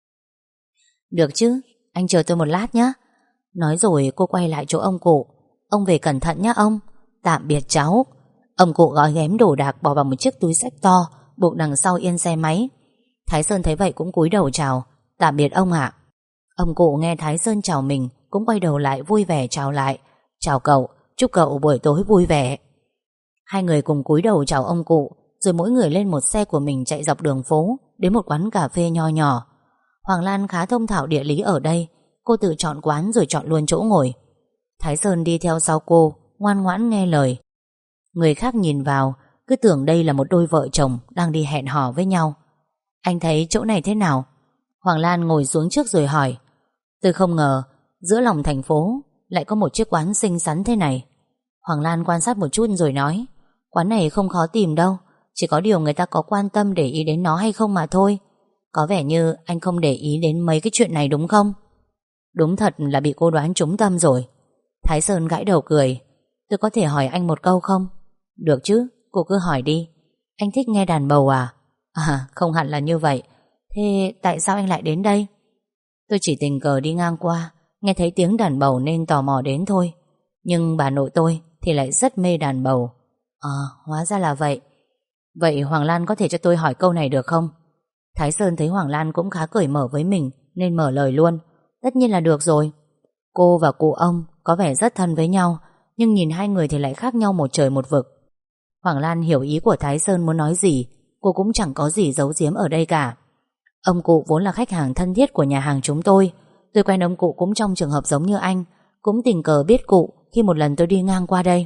Được chứ, anh chờ tôi một lát nhé. Nói rồi cô quay lại chỗ ông cụ. Ông về cẩn thận nhé ông. Tạm biệt cháu. Ông cụ gói ghém đồ đạc bỏ vào một chiếc túi xách to buộc đằng sau yên xe máy. Thái Sơn thấy vậy cũng cúi đầu chào. Tạm biệt ông ạ. Ông cụ nghe Thái Sơn chào mình cũng quay đầu lại vui vẻ chào lại. Chào cậu, chúc cậu buổi tối vui vẻ. Hai người cùng cúi đầu chào ông cụ, rồi mỗi người lên một xe của mình chạy dọc đường phố đến một quán cà phê nho nhỏ. Hoàng Lan khá thông thạo địa lý ở đây, cô tự chọn quán rồi chọn luôn chỗ ngồi. Thái Sơn đi theo sau cô, ngoan ngoãn nghe lời. Người khác nhìn vào cứ tưởng đây là một đôi vợ chồng đang đi hẹn hò với nhau. Anh thấy chỗ này thế nào? Hoàng Lan ngồi xuống trước rồi hỏi. Tôi không ngờ giữa lòng thành phố lại có một chiếc quán xinh xắn thế này. Hoàng Lan quan sát một chút rồi nói: Quán này không khó tìm đâu, chỉ có điều người ta có quan tâm để ý đến nó hay không mà thôi. Có vẻ như anh không để ý đến mấy cái chuyện này đúng không? Đúng thật là bị cô đoán trúng tâm rồi. Thái Sơn gãi đầu cười. Tôi có thể hỏi anh một câu không? Được chứ, cô cứ hỏi đi. Anh thích nghe đàn bầu à? À, không hẳn là như vậy. Thế tại sao anh lại đến đây? Tôi chỉ tình cờ đi ngang qua, nghe thấy tiếng đàn bầu nên tò mò đến thôi. Nhưng bà nội tôi thì lại rất mê đàn bầu. Hóa ra là vậy. Vậy Hoàng Lan có thể cho tôi hỏi câu này được không? Thái Sơn thấy Hoàng Lan cũng khá cởi mở với mình nên mở lời luôn. Tất nhiên là được rồi. Cô và cụ ông có vẻ rất thân với nhau, nhưng nhìn hai người thì lại khác nhau một trời một vực. Hoàng Lan hiểu ý của Thái Sơn muốn nói gì. Cô cũng chẳng có gì giấu giếm ở đây cả. Ông cụ vốn là khách hàng thân thiết của nhà hàng chúng tôi. Tôi quen ông cụ cũng trong trường hợp giống như anh, cũng tình cờ biết cụ khi một lần tôi đi ngang qua đây.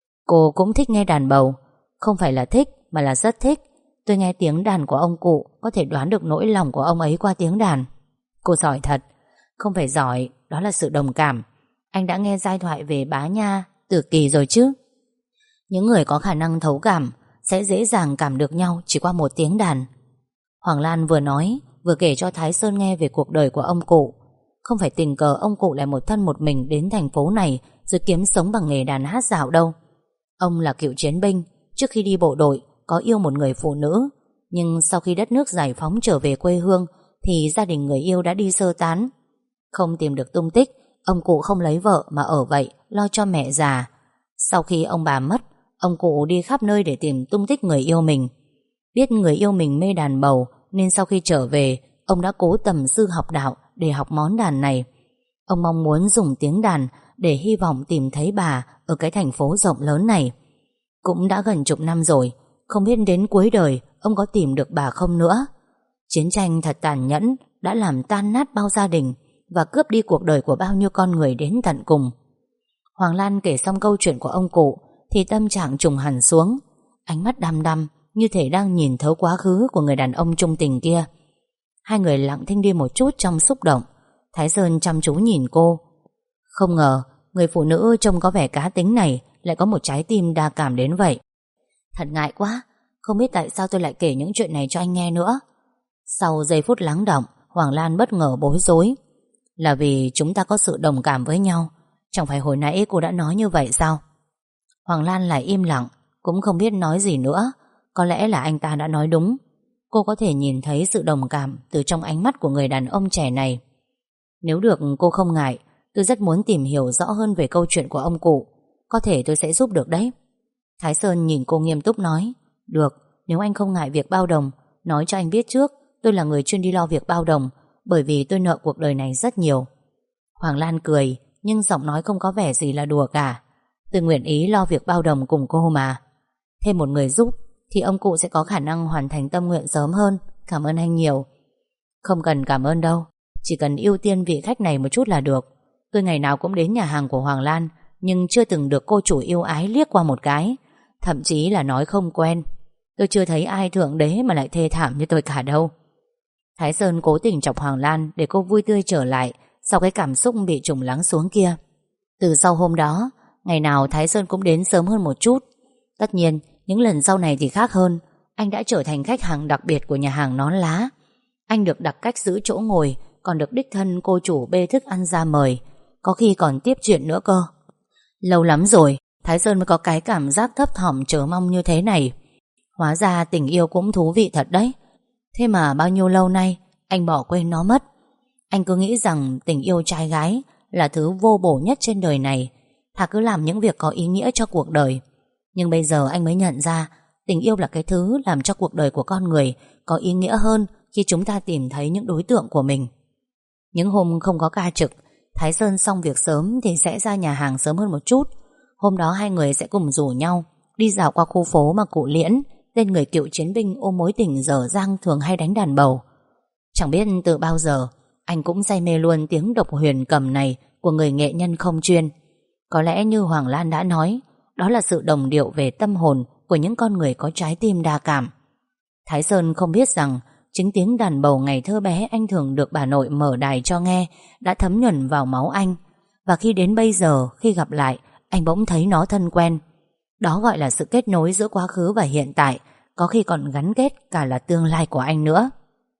Cô cũng thích nghe đàn bầu. Không phải là thích mà là rất thích. Tôi nghe tiếng đàn của ông cụ, có thể đoán được nỗi lòng của ông ấy qua tiếng đàn. Cô giỏi thật. Không phải giỏi, đó là sự đồng cảm. Anh đã nghe giai thoại về Bá Nha, Tử Kỳ rồi chứ? Những người có khả năng thấu cảm sẽ dễ dàng cảm được nhau chỉ qua một tiếng đàn. Hoàng Lan vừa nói vừa kể cho Thái Sơn nghe về cuộc đời của ông cụ. Không phải tình cờ ông cụ lại một thân một mình đến thành phố này rồi kiếm sống bằng nghề đàn hát dạo đâu. Ông là cựu chiến binh, trước khi đi bộ đội có yêu một người phụ nữ, nhưng sau khi đất nước giải phóng trở về quê hương thì gia đình người yêu đã đi sơ tán. Không tìm được tung tích, ông cụ không lấy vợ mà ở vậy lo cho mẹ già. Sau khi ông bà mất, ông cụ đi khắp nơi để tìm tung tích người yêu mình. Biết người yêu mình mê đàn bầu nên sau khi trở về, ông đã cố tầm sư học đạo để học món đàn này. Ông mong muốn dùng tiếng đàn để hy vọng tìm thấy bà ở cái thành phố rộng lớn này. Cũng đã gần chục năm rồi, không biết đến cuối đời ông có tìm được bà không nữa. Chiến tranh thật tàn nhẫn đã làm tan nát bao gia đình và cướp đi cuộc đời của bao nhiêu con người đến tận cùng. Hoàng Lan kể xong câu chuyện của ông cụ thì tâm trạng trùng hẳn xuống. Ánh mắt đăm đăm như thể đang nhìn thấu quá khứ của người đàn ông trung tình kia. Hai người lặng thinh đi một chút trong xúc động. Thái Sơn chăm chú nhìn cô. Không ngờ người phụ nữ trông có vẻ cá tính này lại có một trái tim đa cảm đến vậy. Thật ngại quá, không biết tại sao tôi lại kể những chuyện này cho anh nghe nữa. Sau giây phút lắng động, Hoàng Lan bất ngờ bối rối. Là vì chúng ta có sự đồng cảm với nhau. Chẳng phải hồi nãy cô đã nói như vậy sao? Hoàng Lan lại im lặng, cũng không biết nói gì nữa. Có lẽ là anh ta đã nói đúng. Cô có thể nhìn thấy sự đồng cảm từ trong ánh mắt của người đàn ông trẻ này. Nếu được cô không ngại, tôi rất muốn tìm hiểu rõ hơn về câu chuyện của ông cụ. Có thể tôi sẽ giúp được đấy. Thái Sơn nhìn cô nghiêm túc nói. Được, nếu anh không ngại việc bao đồng, nói cho anh biết trước. Tôi là người chuyên đi lo việc bao đồng, bởi vì tôi nợ cuộc đời này rất nhiều. Hoàng Lan cười, nhưng giọng nói không có vẻ gì là đùa cả. Tôi nguyện ý lo việc bao đồng cùng cô mà. Thêm một người giúp thì ông cụ sẽ có khả năng hoàn thành tâm nguyện sớm hơn. Cảm ơn anh nhiều. Không cần cảm ơn đâu, chỉ cần ưu tiên vị khách này một chút là được. Tôi ngày nào cũng đến nhà hàng của Hoàng Lan, nhưng chưa từng được cô chủ yêu ái liếc qua một cái. Thậm chí là nói không quen. Tôi chưa thấy ai thượng đế mà lại thê thảm như tôi cả đâu. Thái Sơn cố tình chọc Hoàng Lan để cô vui tươi trở lại sau cái cảm xúc bị trùng lắng xuống kia. Từ sau hôm đó, ngày nào Thái Sơn cũng đến sớm hơn một chút. Tất nhiên, những lần sau này thì khác hơn. Anh đã trở thành khách hàng đặc biệt của nhà hàng Nón Lá. Anh được đặt cách giữ chỗ ngồi, còn được đích thân cô chủ bê thức ăn ra mời, có khi còn tiếp chuyện nữa cơ. Lâu lắm rồi Thái Sơn mới có cái cảm giác thấp thỏm chờ mong như thế này. Hóa ra tình yêu cũng thú vị thật đấy. Thế mà bao nhiêu lâu nay anh bỏ quên nó mất. Anh cứ nghĩ rằng tình yêu trai gái là thứ vô bổ nhất trên đời này, thà cứ làm những việc có ý nghĩa cho cuộc đời. Nhưng bây giờ anh mới nhận ra tình yêu là cái thứ làm cho cuộc đời của con người có ý nghĩa hơn khi chúng ta tìm thấy những đối tượng của mình. Những hôm không có ca trực, Thái Sơn xong việc sớm thì sẽ ra nhà hàng sớm hơn một chút. Hôm đó hai người sẽ cùng rủ nhau đi dạo qua khu phố mà cụ Liễn, tên người cựu chiến binh ôm mối tình dở dang thường hay đánh đàn bầu. Chẳng biết từ bao giờ anh cũng say mê luôn tiếng độc huyền cầm này của người nghệ nhân không chuyên. Có lẽ như Hoàng Lan đã nói, đó là sự đồng điệu về tâm hồn của những con người có trái tim đa cảm. Thái Sơn không biết rằng chính tiếng đàn bầu ngày thơ bé anh thường được bà nội mở đài cho nghe đã thấm nhuần vào máu anh. Và khi đến bây giờ, khi gặp lại, anh bỗng thấy nó thân quen. Đó gọi là sự kết nối giữa quá khứ và hiện tại, có khi còn gắn kết cả là tương lai của anh nữa.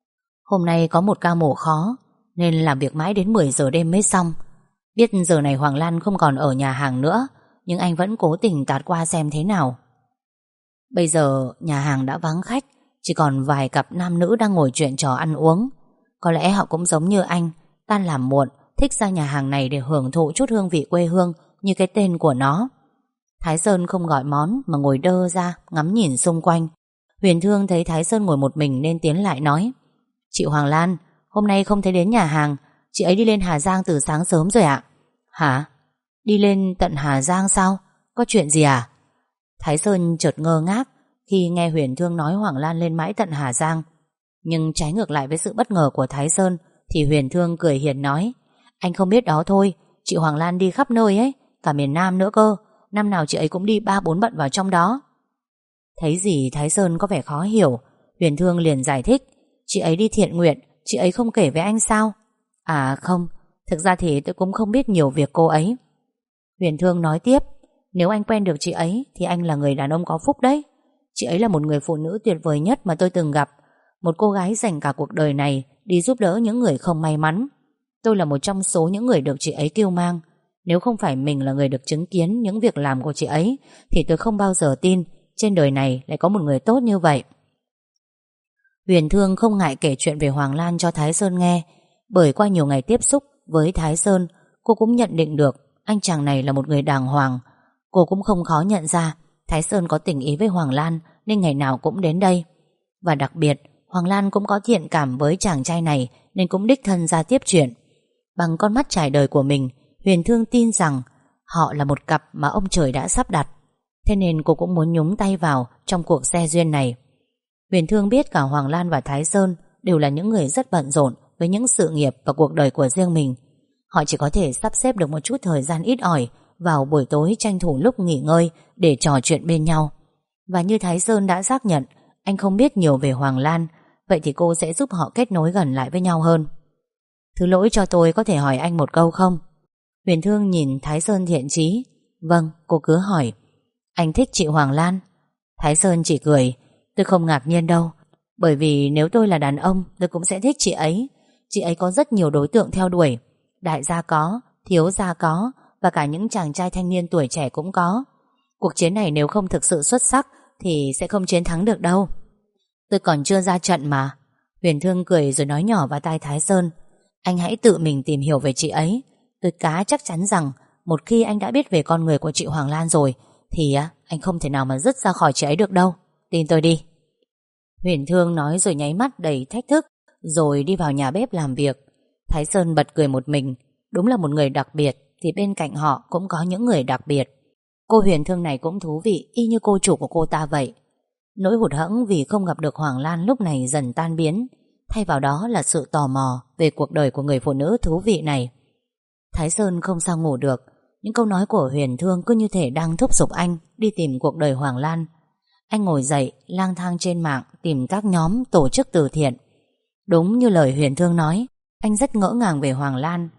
Hôm nay có một ca mổ khó, nên làm việc mãi đến 10 giờ đêm mới xong. Biết giờ này Hoàng Lan không còn ở nhà hàng nữa, nhưng anh vẫn cố tình tạt qua xem thế nào. Bây giờ nhà hàng đã vắng khách, chỉ còn vài cặp nam nữ đang ngồi chuyện trò ăn uống. Có lẽ họ cũng giống như anh, tan làm muộn, thích ra nhà hàng này để hưởng thụ chút hương vị quê hương như cái tên của nó. Thái Sơn không gọi món mà ngồi đơ ra ngắm nhìn xung quanh. Huyền Thương thấy Thái Sơn ngồi một mình nên tiến lại nói: Chị Hoàng Lan, hôm nay không thấy đến nhà hàng. Chị ấy đi lên Hà Giang từ sáng sớm rồi ạ. Hả? Đi lên tận Hà Giang sao? Có chuyện gì à? Thái Sơn chợt ngơ ngác khi nghe Huyền Thương nói Hoàng Lan lên mãi tận Hà Giang. Nhưng trái ngược lại với sự bất ngờ của Thái Sơn thì Huyền Thương cười hiền nói: Anh không biết đó thôi, chị Hoàng Lan đi khắp nơi ấy, cả miền Nam nữa cơ. Năm nào chị ấy cũng đi 3-4 bận vào trong đó. Thấy gì Thái Sơn có vẻ khó hiểu, Huyền Thương liền giải thích: Chị ấy đi thiện nguyện, chị ấy không kể với anh sao? À không, thực ra thì tôi cũng không biết nhiều việc cô ấy. Huyền Thương nói tiếp: Nếu anh quen được chị ấy thì anh là người đàn ông có phúc đấy. Chị ấy là một người phụ nữ tuyệt vời nhất mà tôi từng gặp. Một cô gái dành cả cuộc đời này đi giúp đỡ những người không may mắn. Tôi là một trong số những người được chị ấy kiêu mang. Nếu không phải mình là người được chứng kiến những việc làm của chị ấy thì tôi không bao giờ tin trên đời này lại có một người tốt như vậy. Huyền Thương không ngại kể chuyện về Hoàng Lan cho Thái Sơn nghe, bởi qua nhiều ngày tiếp xúc với Thái Sơn, cô cũng nhận định được anh chàng này là một người đàng hoàng. Cô cũng không khó nhận ra Thái Sơn có tình ý với Hoàng Lan nên ngày nào cũng đến đây. Và đặc biệt, Hoàng Lan cũng có thiện cảm với chàng trai này nên cũng đích thân ra tiếp chuyện. Bằng con mắt trải đời của mình, Huyền Thương tin rằng họ là một cặp mà ông trời đã sắp đặt. Thế nên cô cũng muốn nhúng tay vào trong cuộc xe duyên này. Huyền Thương biết cả Hoàng Lan và Thái Sơn đều là những người rất bận rộn với những sự nghiệp và cuộc đời của riêng mình. Họ chỉ có thể sắp xếp được một chút thời gian ít ỏi vào buổi tối, tranh thủ lúc nghỉ ngơi để trò chuyện bên nhau. Và như Thái Sơn đã xác nhận anh không biết nhiều về Hoàng Lan, vậy thì cô sẽ giúp họ kết nối gần lại với nhau hơn. Thứ lỗi cho tôi có thể hỏi anh một câu không? Huyền Thương nhìn Thái Sơn thiện chí. Vâng, cô cứ hỏi. Anh thích chị Hoàng Lan? Thái Sơn chỉ cười. Tôi không ngạc nhiên đâu, bởi vì nếu tôi là đàn ông tôi cũng sẽ thích chị ấy. Chị ấy có rất nhiều đối tượng theo đuổi. Đại gia có, thiếu gia có, và cả những chàng trai thanh niên tuổi trẻ cũng có. Cuộc chiến này nếu không thực sự xuất sắc thì sẽ không chiến thắng được đâu. Tôi còn chưa ra trận mà. Huyền Thương cười rồi nói nhỏ vào tai Thái Sơn: Anh hãy tự mình tìm hiểu về chị ấy. Tôi cá chắc chắn rằng một khi anh đã biết về con người của chị Hoàng Lan rồi thì anh không thể nào mà dứt ra khỏi chị ấy được đâu. Tin tôi đi. Huyền Thương nói rồi nháy mắt đầy thách thức, rồi đi vào nhà bếp làm việc. Thái Sơn bật cười một mình. Đúng là một người đặc biệt thì bên cạnh họ cũng có những người đặc biệt. Cô Huyền Thương này cũng thú vị y như cô chủ của cô ta vậy. Nỗi hụt hẫng vì không gặp được Hoàng Lan lúc này dần tan biến, thay vào đó là sự tò mò về cuộc đời của người phụ nữ thú vị này. Thái Sơn không sao ngủ được. Những câu nói của Huyền Thương cứ như thể đang thúc giục anh đi tìm cuộc đời Hoàng Lan. Anh ngồi dậy lang thang trên mạng tìm các nhóm tổ chức từ thiện. Đúng như lời Huyền Thương nói, anh rất ngỡ ngàng về Hoàng Lan.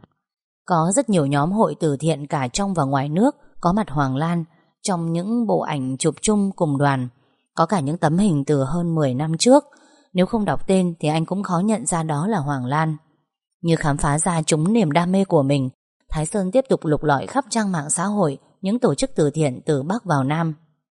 Có rất nhiều nhóm hội từ thiện cả trong và ngoài nước có mặt Hoàng Lan trong những bộ ảnh chụp chung cùng đoàn. Có cả những tấm hình từ hơn 10 năm trước. Nếu không đọc tên thì anh cũng khó nhận ra đó là Hoàng Lan. Như khám phá ra chúng niềm đam mê của mình, Thái Sơn tiếp tục lục lọi khắp trang mạng xã hội những tổ chức từ thiện từ Bắc vào Nam.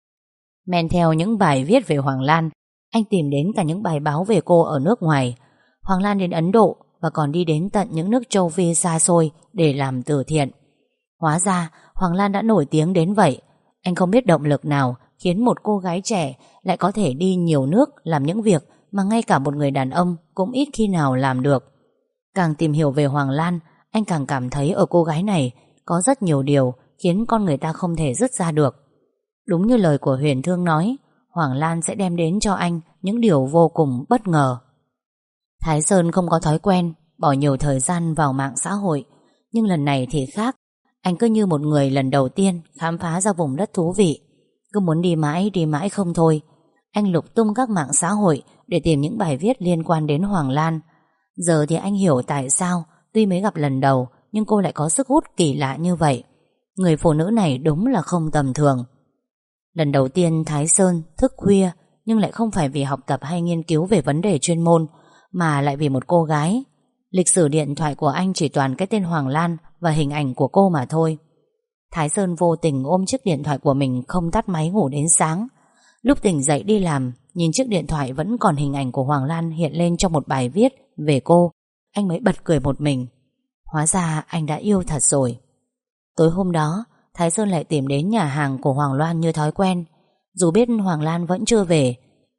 Men theo những bài viết về Hoàng Lan, anh tìm đến cả những bài báo về cô ở nước ngoài. Hoàng Lan đến Ấn Độ và còn đi đến tận những nước châu Phi xa xôi để làm từ thiện. Hóa ra Hoàng Lan đã nổi tiếng đến vậy. Anh không biết động lực nào khiến một cô gái trẻ lại có thể đi nhiều nước làm những việc mà ngay cả một người đàn ông cũng ít khi nào làm được. Càng tìm hiểu về Hoàng Lan, anh càng cảm thấy ở cô gái này có rất nhiều điều khiến con người ta không thể dứt ra được. Đúng như lời của Huyền Thương nói, Hoàng Lan sẽ đem đến cho anh những điều vô cùng bất ngờ. Thái Sơn không có thói quen bỏ nhiều thời gian vào mạng xã hội, nhưng lần này thì khác. Anh cứ như một người lần đầu tiên khám phá ra vùng đất thú vị, cứ muốn đi mãi không thôi. Anh lục tung các mạng xã hội để tìm những bài viết liên quan đến Hoàng Lan. Giờ thì anh hiểu tại sao tuy mới gặp lần đầu nhưng cô lại có sức hút kỳ lạ như vậy. Người phụ nữ này đúng là không tầm thường. Lần đầu tiên Thái Sơn thức khuya, nhưng lại không phải vì học tập hay nghiên cứu về vấn đề chuyên môn, mà lại vì một cô gái. Lịch sử điện thoại của anh chỉ toàn cái tên Hoàng Lan và hình ảnh của cô mà thôi. Thái Sơn vô tình ôm chiếc điện thoại của mình không tắt máy ngủ đến sáng. Lúc tỉnh dậy đi làm, nhìn chiếc điện thoại vẫn còn hình ảnh của Hoàng Lan hiện lên trong một bài viết về cô, anh mới bật cười một mình. Hóa ra anh đã yêu thật rồi. Tối hôm đó, Thái Sơn lại tìm đến nhà hàng của Hoàng Lan như thói quen. Dù biết Hoàng Lan vẫn chưa về,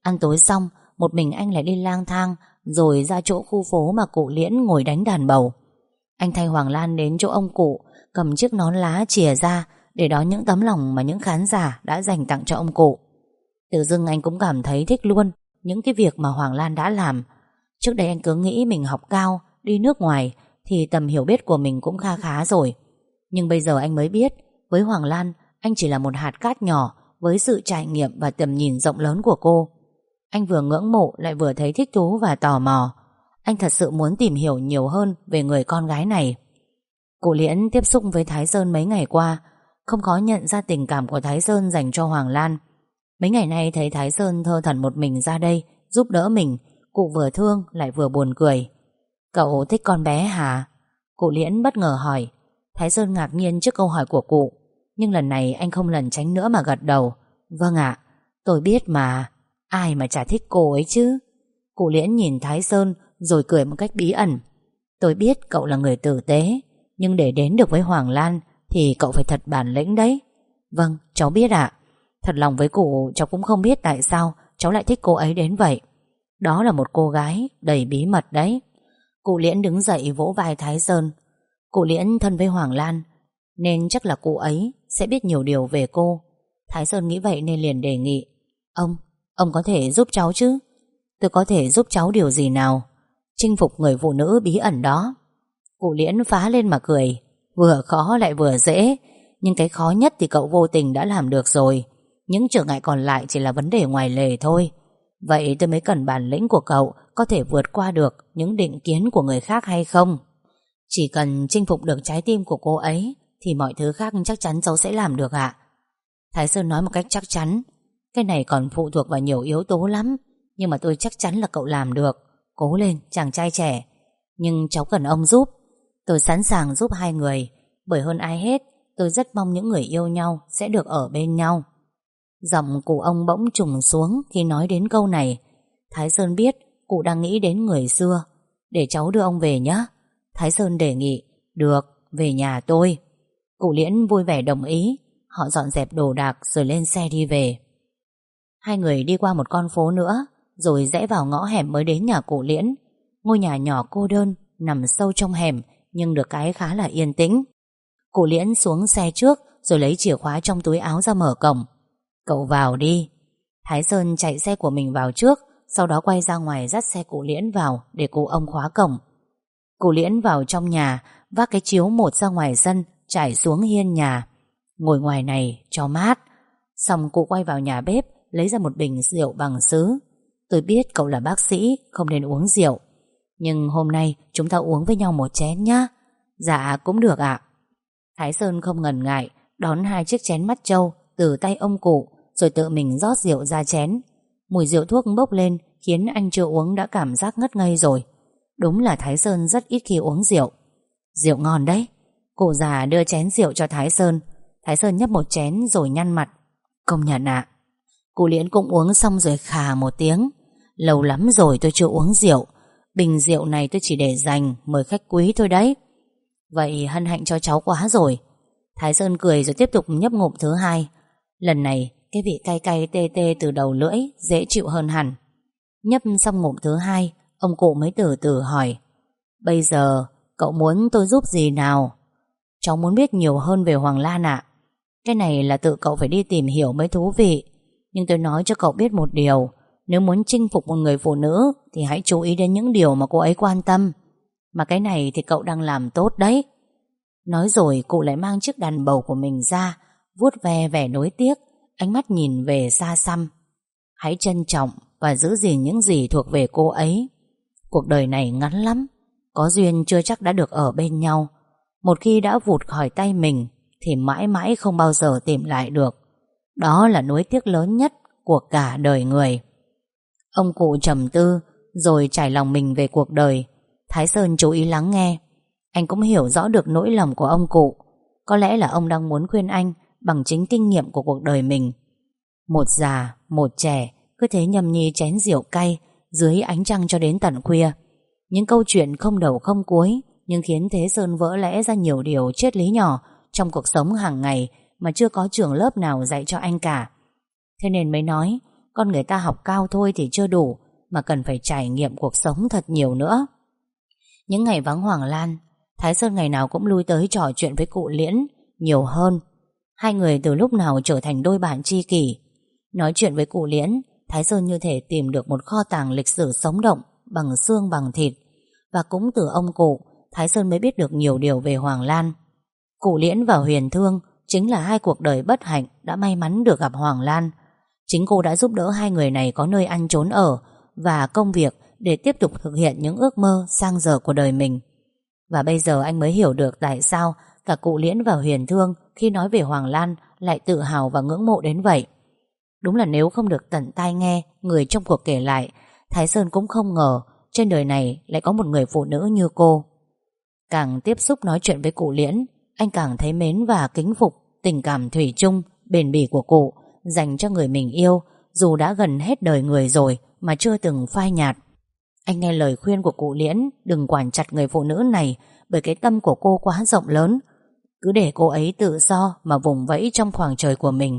Ăn tối xong, một mình anh lại đi lang thang, rồi ra chỗ khu phố mà cụ Liễn ngồi đánh đàn bầu. Anh thay Hoàng Lan đến chỗ ông cụ, cầm chiếc nón lá chìa ra để đón những tấm lòng mà những khán giả đã dành tặng cho ông cụ. Tự dưng anh cũng cảm thấy thích luôn những cái việc mà Hoàng Lan đã làm. Trước đây anh cứ nghĩ mình học cao, đi nước ngoài thì tầm hiểu biết của mình cũng kha khá rồi. Nhưng bây giờ anh mới biết, với Hoàng Lan, anh chỉ là một hạt cát nhỏ với sự trải nghiệm và tầm nhìn rộng lớn của cô. Anh vừa ngưỡng mộ lại vừa thấy thích thú và tò mò. Anh thật sự muốn tìm hiểu nhiều hơn về người con gái này. Cụ Liễn tiếp xúc với Thái Sơn mấy ngày qua, không khó nhận ra tình cảm của Thái Sơn dành cho Hoàng Lan. Mấy ngày nay thấy Thái Sơn thơ thẩn một mình ra đây giúp đỡ mình, cụ vừa thương lại vừa buồn cười. Cậu thích con bé hả? Cụ Liễn bất ngờ hỏi. Thái Sơn ngạc nhiên trước câu hỏi của cụ, nhưng lần này anh không lẩn tránh nữa mà gật đầu. Vâng ạ, tôi biết mà. Ai mà chả thích cô ấy chứ. Cụ Liễn nhìn Thái Sơn rồi cười một cách bí ẩn. Tôi biết cậu là người tử tế, nhưng để đến được với Hoàng Lan thì cậu phải thật bản lĩnh đấy. Vâng, cháu biết ạ. Thật lòng với cụ, cháu cũng không biết tại sao cháu lại thích cô ấy đến vậy. Đó là một cô gái đầy bí mật đấy. Cụ Liễn đứng dậy vỗ vai Thái Sơn. Cụ Liễn thân với Hoàng Lan, nên chắc là cụ ấy sẽ biết nhiều điều về cô. Thái Sơn nghĩ vậy nên liền đề nghị. Ông có thể giúp cháu chứ? Tôi có thể giúp cháu điều gì nào? Chinh phục người phụ nữ bí ẩn đó. Cụ Liễn phá lên mà cười. Vừa khó lại vừa dễ. Nhưng cái khó nhất thì cậu vô tình đã làm được rồi. Những trở ngại còn lại chỉ là vấn đề ngoài lề thôi. Vậy tôi mới cần bản lĩnh của cậu có thể vượt qua được những định kiến của người khác hay không? Chỉ cần chinh phục được trái tim của cô ấy thì mọi thứ khác chắc chắn cháu sẽ làm được ạ. Thái Sơn nói một cách chắc chắn. Cái này còn phụ thuộc vào nhiều yếu tố lắm, nhưng mà tôi chắc chắn là cậu làm được. Cố lên chàng trai trẻ. Nhưng cháu cần ông giúp. Tôi sẵn sàng giúp hai người, bởi hơn ai hết tôi rất mong những người yêu nhau sẽ được ở bên nhau. Giọng cụ ông bỗng trùng xuống khi nói đến câu này. Thái Sơn biết cụ đang nghĩ đến người xưa. Để cháu đưa ông về nhé. Thái Sơn đề nghị. Được, về nhà tôi. Cụ Liễn vui vẻ đồng ý. Họ dọn dẹp đồ đạc rồi lên xe đi về. Hai người đi qua một con phố nữa, rồi rẽ vào ngõ hẻm mới đến nhà cụ Liễn. Ngôi nhà nhỏ cô đơn, nằm sâu trong hẻm, nhưng được cái khá là yên tĩnh. Cụ Liễn xuống xe trước, rồi lấy chìa khóa trong túi áo ra mở cổng. Cậu vào đi. Thái Sơn chạy xe của mình vào trước, sau đó quay ra ngoài dắt xe cụ Liễn vào để cụ ông khóa cổng. Cụ Liễn vào trong nhà, vác cái chiếu một ra ngoài sân, trải xuống hiên nhà. Ngồi ngoài này cho mát. Xong cụ quay vào nhà bếp, lấy ra một bình rượu bằng sứ. Tôi biết cậu là bác sĩ, không nên uống rượu, nhưng hôm nay chúng ta uống với nhau một chén nhá. Dạ cũng được ạ. Thái Sơn không ngần ngại, đón hai chiếc chén mắt trâu từ tay ông cụ, rồi tự mình rót rượu ra chén. Mùi rượu thuốc bốc lên khiến anh chưa uống đã cảm giác ngất ngây rồi. Đúng là Thái Sơn rất ít khi uống rượu. Rượu ngon đấy. Cụ già đưa chén rượu cho Thái Sơn. Thái Sơn nhấp một chén rồi nhăn mặt. Công nhận ạ. Cụ Liễn cũng uống xong rồi khà một tiếng. Lâu lắm rồi tôi chưa uống rượu. Bình rượu này tôi chỉ để dành mời khách quý thôi đấy. Vậy hân hạnh cho cháu quá rồi. Thái Sơn cười rồi tiếp tục nhấp ngụm thứ hai. Lần này cái vị cay cay tê tê từ đầu lưỡi dễ chịu hơn hẳn. Nhấp xong ngụm thứ hai, ông cụ mới từ từ hỏi. Bây giờ cậu muốn tôi giúp gì nào? Cháu muốn biết nhiều hơn về Hoàng Lan ạ. Cái này là tự cậu phải đi tìm hiểu mới thú vị. Nhưng tôi nói cho cậu biết một điều. Nếu muốn chinh phục một người phụ nữ thì hãy chú ý đến những điều mà cô ấy quan tâm. Mà cái này thì cậu đang làm tốt đấy. Nói rồi cụ lại mang chiếc đàn bầu của mình ra, vuốt ve vẻ nối tiếc, ánh mắt nhìn về xa xăm. Hãy trân trọng và giữ gìn những gì thuộc về cô ấy. Cuộc đời này ngắn lắm, có duyên chưa chắc đã được ở bên nhau. Một khi đã vụt khỏi tay mình thì mãi mãi không bao giờ tìm lại được. Đó là nuối tiếc lớn nhất của cả đời người. Ông cụ trầm tư rồi trải lòng mình về cuộc đời. Thái Sơn chú ý lắng nghe. Anh cũng hiểu rõ được nỗi lòng của ông cụ. Có lẽ là ông đang muốn khuyên anh bằng chính kinh nghiệm của cuộc đời mình. Một già, một trẻ cứ thế nhâm nhi chén rượu cay dưới ánh trăng cho đến tận khuya. Những câu chuyện không đầu không cuối, nhưng khiến Thế Sơn vỡ lẽ ra nhiều điều triết lý nhỏ trong cuộc sống hàng ngày mà chưa có trường lớp nào dạy cho anh cả. Thế nên mới nói, Con người ta học cao thôi thì chưa đủ, mà cần phải trải nghiệm cuộc sống thật nhiều nữa. Những ngày vắng Hoàng Lan, Thái Sơn ngày nào cũng lui tới trò chuyện với cụ Liễn nhiều hơn. Hai người từ lúc nào trở thành đôi bạn tri kỷ. Nói chuyện với cụ Liễn, Thái Sơn như thể tìm được một kho tàng lịch sử sống động, bằng xương bằng thịt. Và cũng từ ông cụ, Thái Sơn mới biết được nhiều điều về Hoàng Lan. Cụ Liễn và Huyền Thương chính là hai cuộc đời bất hạnh đã may mắn được gặp Hoàng Lan. Chính cô đã giúp đỡ hai người này có nơi ăn trốn ở và công việc để tiếp tục thực hiện những ước mơ sang dở của đời mình. Và bây giờ anh mới hiểu được tại sao cả cụ Liễn và Huyền Thương khi nói về Hoàng Lan lại tự hào và ngưỡng mộ đến vậy. Đúng là nếu không được tận tai nghe người trong cuộc kể lại, Thái Sơn cũng không ngờ trên đời này lại có một người phụ nữ như cô. Càng tiếp xúc nói chuyện với cụ Liễn, anh càng thấy mến và kính phục tình cảm thủy chung, bền bỉ của cụ dành cho người mình yêu, dù đã gần hết đời người rồi mà chưa từng phai nhạt. Anh nghe lời khuyên của cụ Liễn đừng quản chặt người phụ nữ này, bởi cái tâm của cô quá rộng lớn. Cứ để cô ấy tự do mà vùng vẫy trong khoảng trời của mình.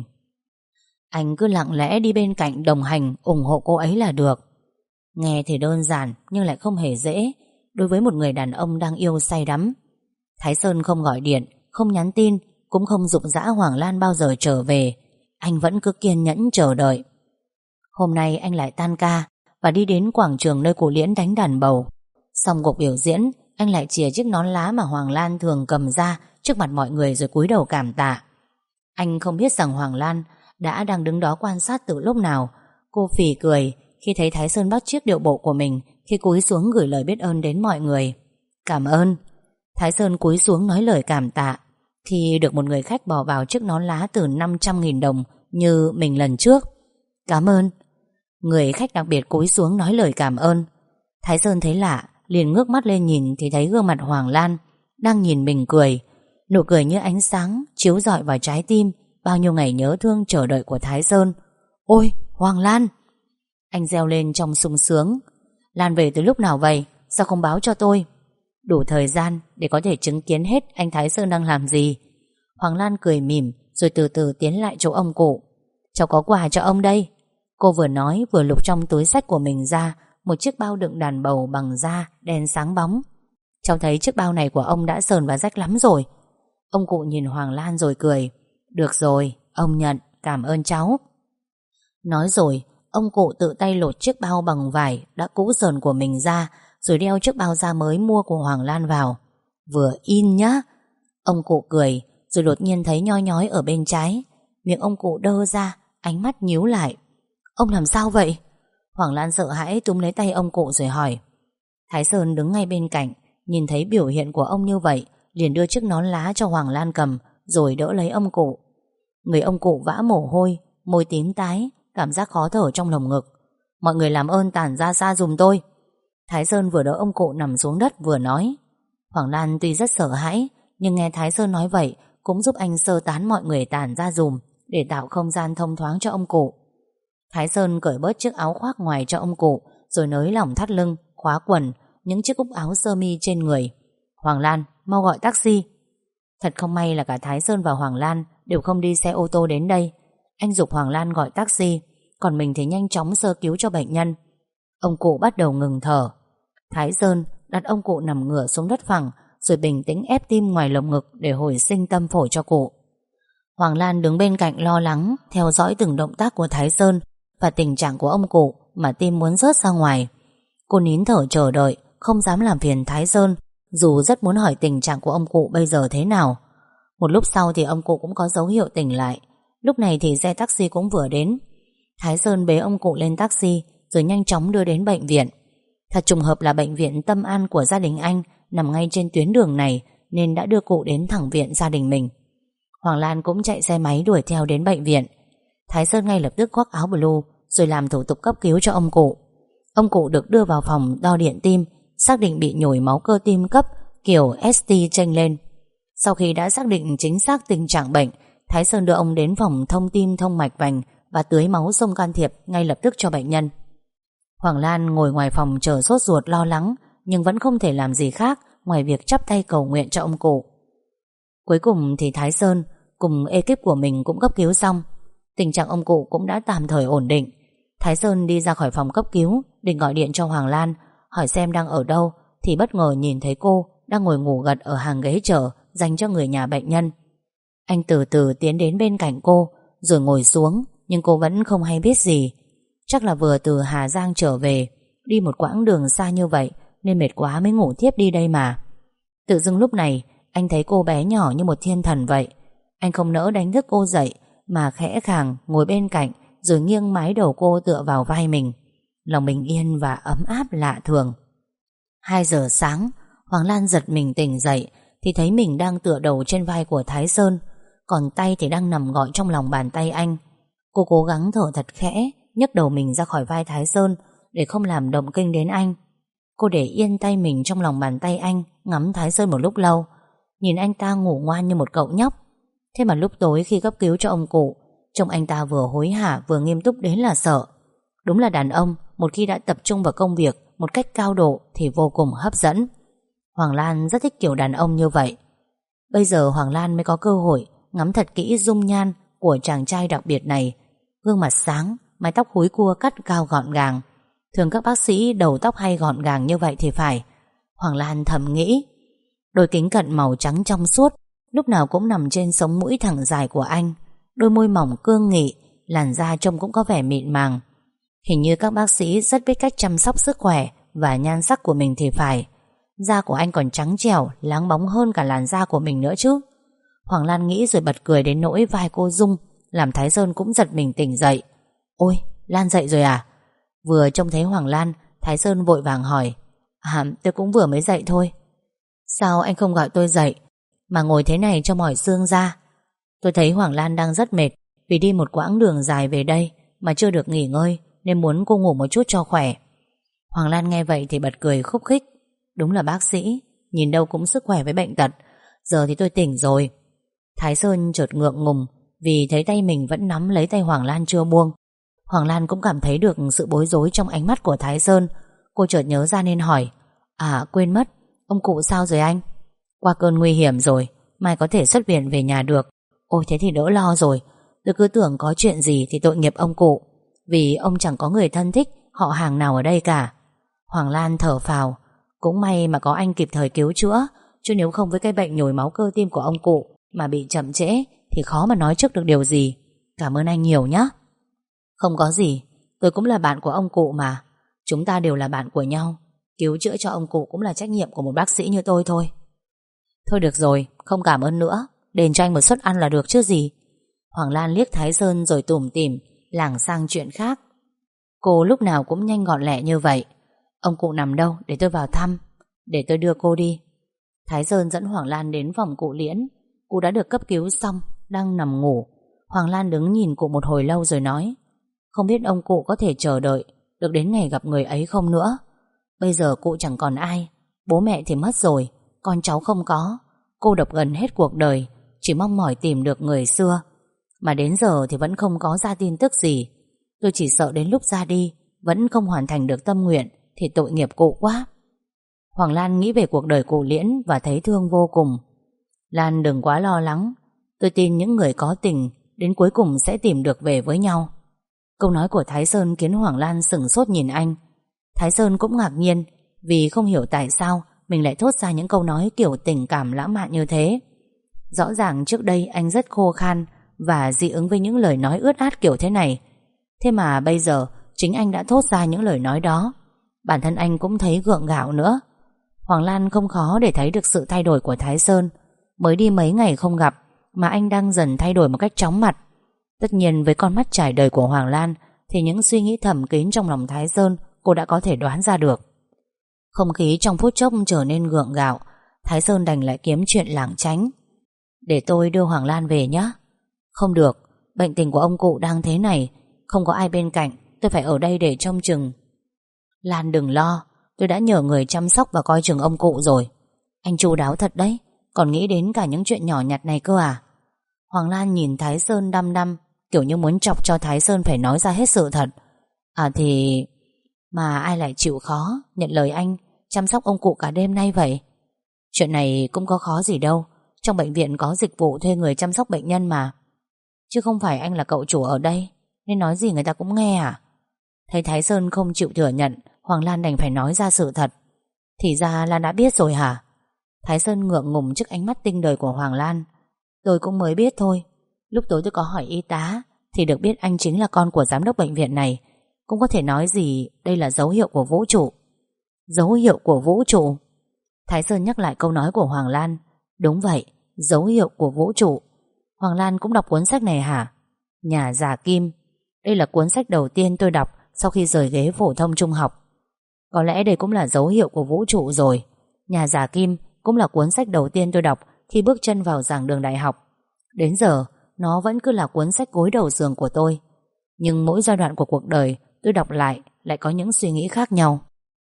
Anh cứ lặng lẽ đi bên cạnh đồng hành, ủng hộ cô ấy là được. Nghe thì đơn giản nhưng lại không hề dễ đối với một người đàn ông đang yêu say đắm. Thái Sơn không gọi điện, không nhắn tin, cũng không giục giã Hoàng Lan bao giờ trở về. Anh vẫn cứ kiên nhẫn chờ đợi. Hôm nay anh lại tan ca và đi đến quảng trường nơi cụ Liễn đánh đàn bầu. Xong cuộc biểu diễn, anh lại chìa chiếc nón lá mà Hoàng Lan thường cầm ra trước mặt mọi người rồi cúi đầu cảm tạ. Anh không biết rằng Hoàng Lan đang đứng đó quan sát từ lúc nào. Cô phì cười khi thấy Thái Sơn bắt chước điệu bộ của mình khi cúi xuống gửi lời biết ơn đến mọi người. Cảm ơn. Thái Sơn cúi xuống nói lời cảm tạ thì được một người khách bỏ vào chiếc nón lá từ 500.000 đồng như mình lần trước. Cảm ơn. Người khách đặc biệt cúi xuống nói lời cảm ơn. Thái Sơn thấy lạ, liền ngước mắt lên nhìn thì thấy gương mặt Hoàng Lan đang nhìn mình cười. Nụ cười như ánh sáng chiếu rọi vào trái tim bao nhiêu ngày nhớ thương chờ đợi của Thái Sơn. Ôi, Hoàng Lan! Anh reo lên trong sung sướng. Lan về từ lúc nào vậy? Sao không báo cho tôi? Đủ thời gian để có thể chứng kiến hết anh Thái Sơn đang làm gì. Hoàng Lan cười mỉm rồi từ từ tiến lại chỗ ông cụ. Cháu có quà cho ông đây. Cô vừa nói vừa lục trong túi xách của mình ra một chiếc bao đựng đàn bầu bằng da đen sáng bóng. Cháu thấy chiếc bao này của ông đã sờn và rách lắm rồi. Ông cụ nhìn Hoàng Lan rồi cười. Được rồi, ông nhận, cảm ơn cháu. Nói rồi, ông cụ tự tay lột chiếc bao bằng vải đã cũ sờn của mình ra, rồi đeo chiếc bao da mới mua của Hoàng Lan vào. Vừa in nhá. Ông cụ cười, rồi đột nhiên thấy nhoi nhói ở bên trái. Miệng ông cụ đơ ra, ánh mắt nhíu lại. Ông làm sao vậy? Hoàng Lan sợ hãi túm lấy tay ông cụ rồi hỏi. Thái Sơn đứng ngay bên cạnh, nhìn thấy biểu hiện của ông như vậy, liền đưa chiếc nón lá cho Hoàng Lan cầm, rồi đỡ lấy ông cụ. Người ông cụ vã mồ hôi, môi tím tái, cảm giác khó thở trong lồng ngực. Mọi người làm ơn tản ra xa giùm tôi. Thái Sơn vừa đỡ ông cụ nằm xuống đất vừa nói. Hoàng Lan tuy rất sợ hãi, nhưng nghe Thái Sơn nói vậy cũng giúp anh sơ tán mọi người tản ra giùm, để tạo không gian thông thoáng cho ông cụ. Thái Sơn cởi bớt chiếc áo khoác ngoài cho ông cụ, rồi nới lỏng thắt lưng, khóa quần, những chiếc cúc áo sơ mi trên người. Hoàng Lan, mau gọi taxi. Thật không may là cả Thái Sơn và Hoàng Lan đều không đi xe ô tô đến đây. Anh giục Hoàng Lan gọi taxi, còn mình thì nhanh chóng sơ cứu cho bệnh nhân. Ông cụ bắt đầu ngừng thở. Thái Sơn đặt ông cụ nằm ngửa xuống đất phẳng, rồi bình tĩnh ép tim ngoài lồng ngực để hồi sinh tâm phổi cho cụ. Hoàng Lan đứng bên cạnh lo lắng, theo dõi từng động tác của Thái Sơn và tình trạng của ông cụ mà tim muốn rớt ra ngoài. Cô nín thở chờ đợi, không dám làm phiền Thái Sơn, dù rất muốn hỏi tình trạng của ông cụ bây giờ thế nào. Một lúc sau thì ông cụ cũng có dấu hiệu tỉnh lại. Lúc này thì xe taxi cũng vừa đến. Thái Sơn bế ông cụ lên taxi rồi nhanh chóng đưa đến bệnh viện. Thật trùng hợp là bệnh viện Tâm An của gia đình anh nằm ngay trên tuyến đường này, nên đã đưa cụ đến thẳng viện gia đình mình. Hoàng Lan cũng chạy xe máy đuổi theo đến bệnh viện. Thái Sơn ngay lập tức khoác áo blue rồi làm thủ tục cấp cứu cho ông cụ. Ông cụ được đưa vào phòng đo điện tim, xác định bị nhồi máu cơ tim cấp kiểu ST chênh lên. Sau khi đã xác định chính xác tình trạng bệnh, Thái Sơn đưa ông đến phòng thông tim thông mạch vành và tưới máu xông can thiệp ngay lập tức cho bệnh nhân. Hoàng Lan ngồi ngoài phòng chờ sốt ruột lo lắng, nhưng vẫn không thể làm gì khác ngoài việc chắp tay cầu nguyện cho ông cụ. Cuối cùng thì Thái Sơn cùng ekip của mình cũng cấp cứu xong. Tình trạng ông cụ cũng đã tạm thời ổn định. Thái Sơn đi ra khỏi phòng cấp cứu, định gọi điện cho Hoàng Lan hỏi xem đang ở đâu, thì bất ngờ nhìn thấy cô đang ngồi ngủ gật ở hàng ghế chờ dành cho người nhà bệnh nhân. Anh từ từ tiến đến bên cạnh cô rồi ngồi xuống, nhưng cô vẫn không hay biết gì. Chắc là vừa từ Hà Giang trở về, đi một quãng đường xa như vậy nên mệt quá mới ngủ thiếp đi đây mà. Tự dưng lúc này anh thấy cô bé nhỏ như một thiên thần vậy. Anh không nỡ đánh thức cô dậy, mà khẽ khàng ngồi bên cạnh rồi nghiêng mái đầu cô tựa vào vai mình. Lòng bình yên và ấm áp lạ thường. 2 giờ sáng, Hoàng Lan giật mình tỉnh dậy thì thấy mình đang tựa đầu trên vai của Thái Sơn, còn tay thì đang nằm gọn trong lòng bàn tay anh. Cô cố gắng thở thật khẽ, nhấc đầu mình ra khỏi vai Thái Sơn để không làm động kinh đến anh. Cô để yên tay mình trong lòng bàn tay anh, ngắm Thái Sơn một lúc lâu, nhìn anh ta ngủ ngoan như một cậu nhóc. Thế mà lúc tối khi cấp cứu cho ông cụ, trông anh ta vừa hối hả vừa nghiêm túc đến là sợ. Đúng là đàn ông một khi đã tập trung vào công việc một cách cao độ thì vô cùng hấp dẫn. Hoàng Lan rất thích kiểu đàn ông như vậy. Bây giờ Hoàng Lan mới có cơ hội ngắm thật kỹ dung nhan của chàng trai đặc biệt này. Gương mặt sáng, mái tóc húi cua cắt cao gọn gàng. Thường các bác sĩ đầu tóc hay gọn gàng như vậy thì phải. Hoàng Lan thầm nghĩ. Đôi kính cận màu trắng trong suốt lúc nào cũng nằm trên sống mũi thẳng dài của anh. Đôi môi mỏng cương nghị, làn da trông cũng có vẻ mịn màng. Hình như các bác sĩ rất biết cách chăm sóc sức khỏe và nhan sắc của mình thì phải. Da của anh còn trắng trẻo, láng bóng hơn cả làn da của mình nữa chứ. Hoàng Lan nghĩ rồi bật cười đến nỗi vai cô rung, làm Thái Sơn cũng giật mình tỉnh dậy. Ôi, Lan dậy rồi à? Vừa trông thấy Hoàng Lan, Thái Sơn vội vàng hỏi. Tôi cũng vừa mới dậy thôi. Sao anh không gọi tôi dậy mà ngồi thế này cho mỏi xương ra? Tôi thấy Hoàng Lan đang rất mệt vì đi một quãng đường dài về đây mà chưa được nghỉ ngơi, nên muốn cô ngủ một chút cho khỏe. Hoàng Lan nghe vậy thì bật cười khúc khích. Đúng là bác sĩ, nhìn đâu cũng sức khỏe với bệnh tật. Giờ thì tôi tỉnh rồi. Thái Sơn chợt ngượng ngùng vì thấy tay mình vẫn nắm lấy tay Hoàng Lan chưa buông. Hoàng Lan cũng cảm thấy được sự bối rối trong ánh mắt của Thái Sơn. Cô chợt nhớ ra nên hỏi. Quên mất, ông cụ sao rồi anh? Qua cơn nguy hiểm rồi, mai có thể xuất viện về nhà được. Ôi thế thì đỡ lo rồi. Tôi cứ tưởng có chuyện gì thì tội nghiệp ông cụ, vì ông chẳng có người thân thích, họ hàng nào ở đây cả. Hoàng Lan thở phào. Cũng may mà có anh kịp thời cứu chữa, chứ nếu không với cái bệnh nhồi máu cơ tim của ông cụ mà bị chậm trễ thì khó mà nói trước được điều gì. Cảm ơn anh nhiều nhé. Không có gì, tôi cũng là bạn của ông cụ mà. Chúng ta đều là bạn của nhau. Cứu chữa cho ông cụ cũng là trách nhiệm của một bác sĩ như tôi thôi. Thôi được rồi, không cảm ơn nữa. Đền cho anh một suất ăn là được chứ gì. Hoàng Lan liếc Thái Sơn rồi tủm tỉm lảng sang chuyện khác. Cô lúc nào cũng nhanh gọn lẹ như vậy. Ông cụ nằm đâu để tôi vào thăm? Để tôi đưa cô đi. Thái Sơn dẫn Hoàng Lan đến phòng cụ Liễn. Cụ đã được cấp cứu xong, đang nằm ngủ. Hoàng Lan đứng nhìn cụ một hồi lâu rồi nói. Không biết ông cụ có thể chờ đợi được đến ngày gặp người ấy không nữa. Bây giờ cụ chẳng còn ai. Bố mẹ thì mất rồi, con cháu không có. Cô độc gần hết cuộc đời, chỉ mong mỏi tìm được người xưa. Mà đến giờ thì vẫn không có ra tin tức gì. Tôi chỉ sợ đến lúc ra đi vẫn không hoàn thành được tâm nguyện thì tội nghiệp cụ quá. Hoàng Lan nghĩ về cuộc đời cụ Liễn và thấy thương vô cùng. Lan đừng quá lo lắng. Tôi tin những người có tình đến cuối cùng sẽ tìm được về với nhau. Câu nói của Thái Sơn khiến Hoàng Lan sửng sốt nhìn anh. Thái Sơn cũng ngạc nhiên vì không hiểu tại sao mình lại thốt ra những câu nói kiểu tình cảm lãng mạn như thế. Rõ ràng trước đây anh rất khô khan và dị ứng với những lời nói ướt át kiểu thế này. Thế mà bây giờ chính anh đã thốt ra những lời nói đó. Bản thân anh cũng thấy gượng gạo nữa. Hoàng Lan không khó để thấy được sự thay đổi của Thái Sơn. Mới đi mấy ngày không gặp mà anh đang dần thay đổi một cách chóng mặt. Tất nhiên với con mắt trải đời của Hoàng Lan thì những suy nghĩ thầm kín trong lòng Thái Sơn cô đã có thể đoán ra được. Không khí trong phút chốc trở nên gượng gạo. Thái Sơn đành lại kiếm chuyện lảng tránh. Để tôi đưa Hoàng Lan về nhé. Không được, bệnh tình của ông cụ đang thế này, không có ai bên cạnh, tôi phải ở đây để trông chừng. Lan đừng lo, tôi đã nhờ người chăm sóc và coi chừng ông cụ rồi. Anh chu đáo thật đấy, còn nghĩ đến cả những chuyện nhỏ nhặt này cơ à? Hoàng Lan nhìn Thái Sơn đăm đăm, kiểu như muốn chọc cho Thái Sơn phải nói ra hết sự thật. Thì... Mà ai lại chịu khó nhận lời anh chăm sóc ông cụ cả đêm nay vậy? Chuyện này cũng có khó gì đâu. Trong bệnh viện có dịch vụ thuê người chăm sóc bệnh nhân mà. Chứ không phải anh là cậu chủ ở đây nên nói gì người ta cũng nghe à? Thấy Thái Sơn không chịu thừa nhận, Hoàng Lan đành phải nói ra sự thật. Thì ra Lan đã biết rồi hả? Thái Sơn ngượng ngùng trước ánh mắt tinh đời của Hoàng Lan. Tôi cũng mới biết thôi. Lúc tối tôi có hỏi y tá thì được biết anh chính là con của giám đốc bệnh viện này. Cũng có thể nói gì đây là dấu hiệu của vũ trụ. Dấu hiệu của vũ trụ? Thái Sơn nhắc lại câu nói của Hoàng Lan. Đúng vậy, dấu hiệu của vũ trụ. Hoàng Lan cũng đọc cuốn sách này hả? Nhà giả kim. Đây là cuốn sách đầu tiên tôi đọc sau khi rời ghế phổ thông trung học. Có lẽ đây cũng là dấu hiệu của vũ trụ rồi. Nhà giả kim cũng là cuốn sách đầu tiên tôi đọc khi bước chân vào giảng đường đại học. Đến giờ nó vẫn cứ là cuốn sách gối đầu giường của tôi. Nhưng mỗi giai đoạn của cuộc đời tôi đọc lại có những suy nghĩ khác nhau.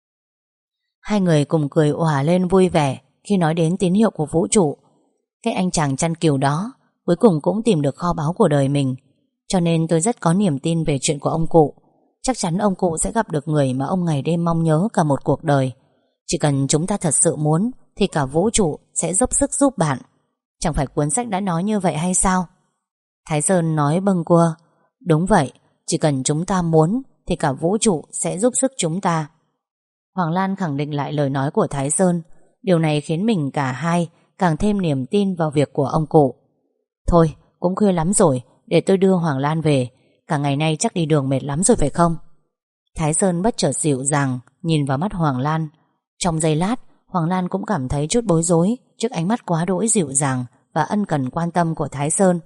Hai người cùng cười òa lên vui vẻ khi nói đến tín hiệu của vũ trụ. Cái anh chàng chăn cừu đó cuối cùng cũng tìm được kho báu của đời mình. Cho nên tôi rất có niềm tin về chuyện của ông cụ. Chắc chắn ông cụ sẽ gặp được người mà ông ngày đêm mong nhớ cả một cuộc đời. Chỉ cần chúng ta thật sự muốn thì cả vũ trụ sẽ dốc sức giúp bạn. Chẳng phải cuốn sách đã nói như vậy hay sao? Thái Sơn nói bâng quơ. Đúng vậy, chỉ cần chúng ta muốn thì cả vũ trụ sẽ giúp sức chúng ta. Hoàng Lan khẳng định lại lời nói của Thái Sơn. Điều này khiến mình cả hai càng thêm niềm tin vào việc của ông cụ. Thôi, cũng khuya lắm rồi, để tôi đưa Hoàng Lan về. Cả ngày nay chắc đi đường mệt lắm rồi phải không? Thái Sơn bất chợt dịu dàng nhìn vào mắt Hoàng Lan. Trong giây lát, Hoàng Lan cũng cảm thấy chút bối rối trước ánh mắt quá đỗi dịu dàng và ân cần quan tâm của Thái Sơn.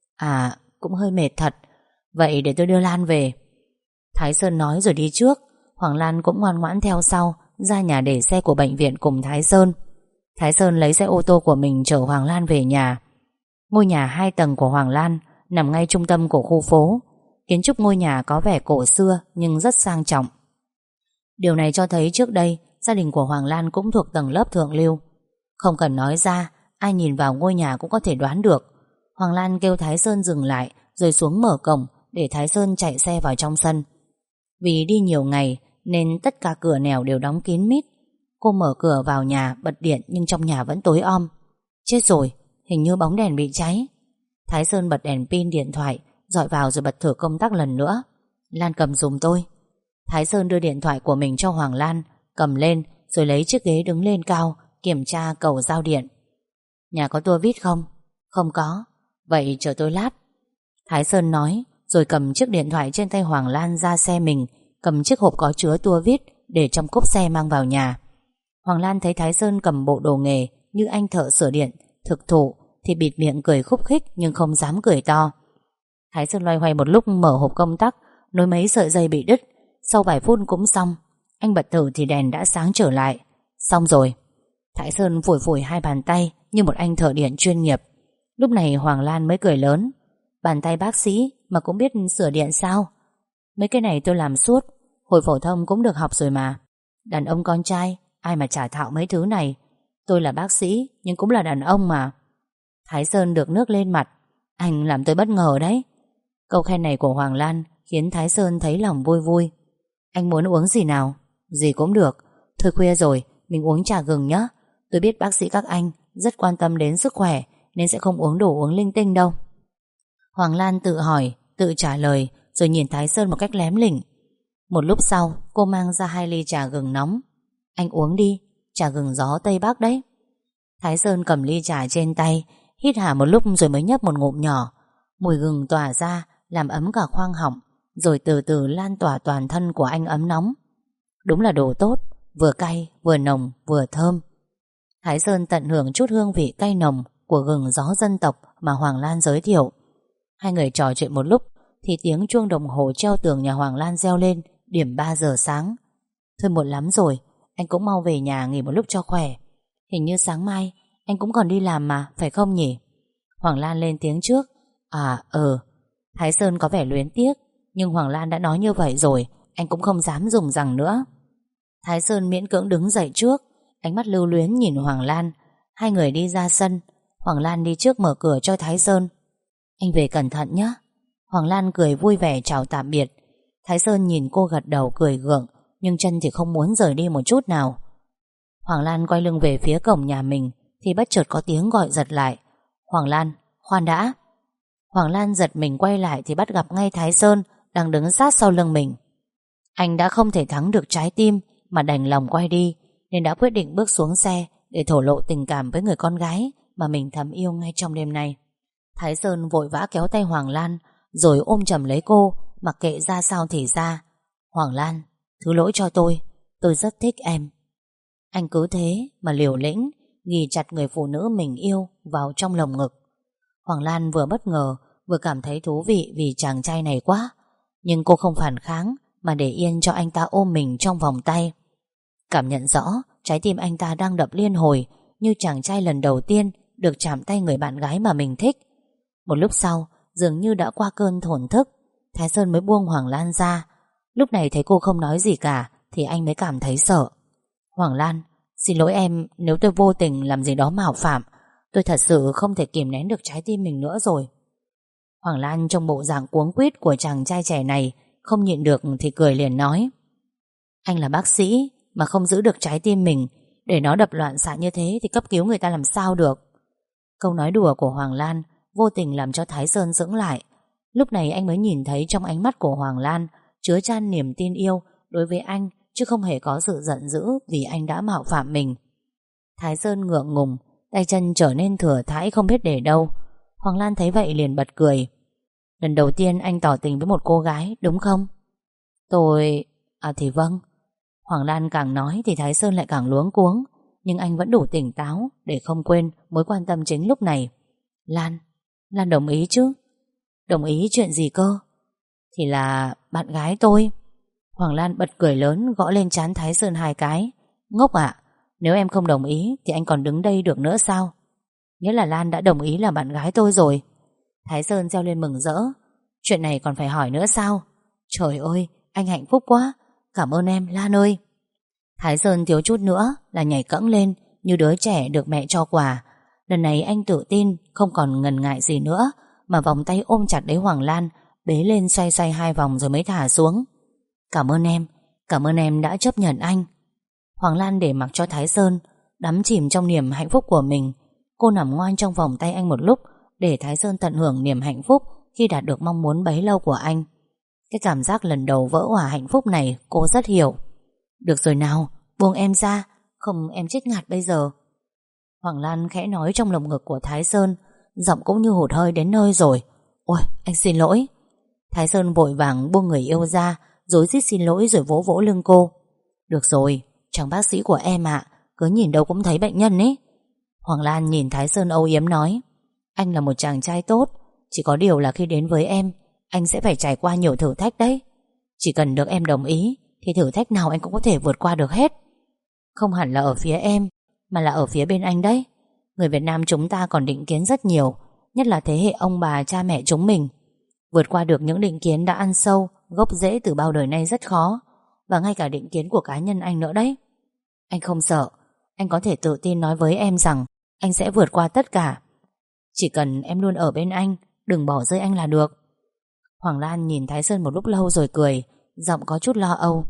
À, cũng hơi mệt thật. Vậy để tôi đưa Lan về. Thái Sơn nói rồi đi trước. Hoàng Lan cũng ngoan ngoãn theo sau, ra nhà để xe của bệnh viện cùng Thái Sơn. Thái Sơn lấy xe ô tô của mình chở Hoàng Lan về nhà. Ngôi nhà 2 tầng của Hoàng Lan nằm ngay trung tâm của khu phố. Kiến trúc ngôi nhà có vẻ cổ xưa nhưng rất sang trọng. Điều này cho thấy trước đây gia đình của Hoàng Lan cũng thuộc tầng lớp thượng lưu. Không cần nói ra, ai nhìn vào ngôi nhà cũng có thể đoán được. Hoàng Lan kêu Thái Sơn dừng lại rồi xuống mở cổng để Thái Sơn chạy xe vào trong sân. Vì đi nhiều ngày nên tất cả cửa nẻo đều đóng kín mít. Cô mở cửa vào nhà bật điện nhưng trong nhà vẫn tối om. Chết rồi, hình như bóng đèn bị cháy. Thái Sơn bật đèn pin điện thoại, dọi vào rồi bật thử công tắc lần nữa. Lan cầm giùm tôi. Thái Sơn đưa điện thoại của mình cho Hoàng Lan, cầm lên rồi lấy chiếc ghế đứng lên cao kiểm tra cầu giao điện. Nhà có tua vít không? Không có. Vậy chờ tôi lát. Thái Sơn nói rồi cầm chiếc điện thoại trên tay Hoàng Lan ra xe mình, cầm chiếc hộp có chứa tua vít để trong cốp xe mang vào nhà. Hoàng Lan thấy Thái Sơn cầm bộ đồ nghề như anh thợ sửa điện thực thụ thì bịt miệng cười khúc khích nhưng không dám cười to. Thái Sơn loay hoay một lúc mở hộp công tắc, nối mấy sợi dây bị đứt. Sau vài phút cũng xong. Anh bật thử thì đèn đã sáng trở lại. Xong rồi. Thái Sơn phủi phủi hai bàn tay như một anh thợ điện chuyên nghiệp. Lúc này Hoàng Lan mới cười lớn. Bàn tay bác sĩ mà cũng biết sửa điện sao? Mấy cái này tôi làm suốt, hồi phổ thông cũng được học rồi mà. Đàn ông con trai ai mà chả thạo mấy thứ này. Tôi là bác sĩ nhưng cũng là đàn ông mà. Thái Sơn được nước lên mặt. Anh làm tôi bất ngờ đấy. Câu khen này của Hoàng Lan khiến Thái Sơn thấy lòng vui vui. Anh muốn uống gì nào? Gì cũng được. Thôi khuya rồi, mình uống trà gừng nhé. Tôi biết bác sĩ các anh rất quan tâm đến sức khỏe nên sẽ không uống đồ uống linh tinh đâu. Hoàng Lan tự hỏi, tự trả lời rồi nhìn Thái Sơn một cách lém lỉnh. Một lúc sau cô mang ra 2 ly trà gừng nóng. Anh uống đi, trà gừng gió Tây Bắc đấy. Thái Sơn cầm ly trà trên tay, hít hà một lúc rồi mới nhấp một ngụm nhỏ. Mùi gừng tỏa ra làm ấm cả khoang họng, rồi từ từ lan tỏa toàn thân của anh ấm nóng. Đúng là đồ tốt, vừa cay, vừa nồng, vừa thơm. Thái Sơn tận hưởng chút hương vị cay nồng của gừng gió dân tộc mà Hoàng Lan giới thiệu. Hai người trò chuyện một lúc thì tiếng chuông đồng hồ treo tường nhà Hoàng Lan reo lên điểm 3 giờ sáng. Thôi muộn lắm rồi, anh cũng mau về nhà nghỉ một lúc cho khỏe. Hình như sáng mai anh cũng còn đi làm mà, phải không nhỉ? Hoàng Lan lên tiếng trước. Thái Sơn có vẻ luyến tiếc, nhưng Hoàng Lan đã nói như vậy rồi, anh cũng không dám dùng rằng nữa. Thái Sơn miễn cưỡng đứng dậy trước, ánh mắt lưu luyến nhìn Hoàng Lan. Hai người đi ra sân. Hoàng Lan đi trước mở cửa cho Thái Sơn. Anh về cẩn thận nhé. Hoàng Lan cười vui vẻ chào tạm biệt. Thái Sơn nhìn cô gật đầu cười gượng, nhưng chân thì không muốn rời đi một chút nào. Hoàng Lan quay lưng về phía cổng nhà mình thì bất chợt có tiếng gọi giật lại. Hoàng Lan, khoan đã. Hoàng Lan giật mình quay lại thì bắt gặp ngay Thái Sơn đang đứng sát sau lưng mình. Anh đã không thể thắng được trái tim mà đành lòng quay đi, nên đã quyết định bước xuống xe để thổ lộ tình cảm với người con gái mà mình thầm yêu ngay trong đêm nay. Thái Sơn vội vã kéo tay Hoàng Lan rồi ôm chầm lấy cô, mặc kệ ra sao thì ra. Hoàng Lan, thứ lỗi cho tôi rất thích em. Anh cứ thế mà liều lĩnh ghì chặt người phụ nữ mình yêu vào trong lồng ngực. Hoàng Lan vừa bất ngờ vừa cảm thấy thú vị vì chàng trai này quá, nhưng cô không phản kháng mà để yên cho anh ta ôm mình trong vòng tay. Cảm nhận rõ trái tim anh ta đang đập liên hồi, như chàng trai lần đầu tiên được chạm tay người bạn gái mà mình thích. Một lúc sau, dường như đã qua cơn thổn thức, Thái Sơn mới buông Hoàng Lan ra. Lúc này thấy cô không nói gì cả thì anh mới cảm thấy sợ. Hoàng Lan, xin lỗi em nếu tôi vô tình làm gì đó mạo phạm. Tôi thật sự không thể kìm nén được trái tim mình nữa rồi. Hoàng Lan trong bộ dạng cuống quýt của chàng trai trẻ này không nhịn được thì cười liền nói: Anh là bác sĩ mà không giữ được trái tim mình, để nó đập loạn xạ như thế thì cấp cứu người ta làm sao được. Câu nói đùa của Hoàng Lan vô tình làm cho Thái Sơn sững lại. Lúc này anh mới nhìn thấy trong ánh mắt của Hoàng Lan chứa chan niềm tin yêu đối với anh, chứ không hề có sự giận dữ vì anh đã mạo phạm mình. Thái Sơn ngượng ngùng, tay chân trở nên thừa thãi không biết để đâu. Hoàng Lan thấy vậy liền bật cười. Lần đầu tiên anh tỏ tình với một cô gái đúng không? Thì vâng. Hoàng Lan càng nói thì Thái Sơn lại càng luống cuống, nhưng anh vẫn đủ tỉnh táo để không quên mối quan tâm chính lúc này. Lan đồng ý chứ? Đồng ý chuyện gì cơ? Thì là bạn gái tôi. Hoàng Lan bật cười lớn, gõ lên trán Thái Sơn 2 cái. Ngốc ạ, nếu em không đồng ý thì anh còn đứng đây được nữa sao? Nghĩa là Lan đã đồng ý là bạn gái tôi rồi. Thái Sơn reo lên mừng rỡ. Chuyện này còn phải hỏi nữa sao? Trời ơi, anh hạnh phúc quá. Cảm ơn em Lan ơi. Thái Sơn thiếu chút nữa là nhảy cẫng lên như đứa trẻ được mẹ cho quà. Lần này anh tự tin, không còn ngần ngại gì nữa, mà vòng tay ôm chặt lấy Hoàng Lan, bế lên xoay xoay 2 vòng rồi mới thả xuống. Cảm ơn em đã chấp nhận anh. Hoàng Lan để mặc cho Thái Sơn đắm chìm trong niềm hạnh phúc của mình. Cô nằm ngoan trong vòng tay anh một lúc, để Thái Sơn tận hưởng niềm hạnh phúc khi đạt được mong muốn bấy lâu của anh. Cái cảm giác lần đầu vỡ hòa hạnh phúc này cô rất hiểu. Được rồi nào, buông em ra, không em chết ngạt bây giờ. Hoàng Lan khẽ nói trong lồng ngực của Thái Sơn, giọng cũng như hụt hơi đến nơi rồi. Ôi, anh xin lỗi. Thái Sơn vội vàng buông người yêu ra, rối rít xin lỗi rồi vỗ vỗ lưng cô. Được rồi, chàng bác sĩ của em ạ, cứ nhìn đâu cũng thấy bệnh nhân ấy. Hoàng Lan nhìn Thái Sơn âu yếm nói: Anh là một chàng trai tốt, chỉ có điều là khi đến với em, anh sẽ phải trải qua nhiều thử thách đấy. Chỉ cần được em đồng ý thì thử thách nào anh cũng có thể vượt qua được hết. Không hẳn là ở phía em, mà là ở phía bên anh đấy. Người Việt Nam chúng ta còn định kiến rất nhiều, nhất là thế hệ ông bà cha mẹ chúng mình. Vượt qua được những định kiến đã ăn sâu, gốc rễ từ bao đời nay rất khó. Và ngay cả định kiến của cá nhân anh nữa đấy. Anh không sợ, anh có thể tự tin nói với em rằng anh sẽ vượt qua tất cả. Chỉ cần em luôn ở bên anh, đừng bỏ rơi anh là được. Hoàng Lan nhìn Thái Sơn một lúc lâu rồi cười, giọng có chút lo âu.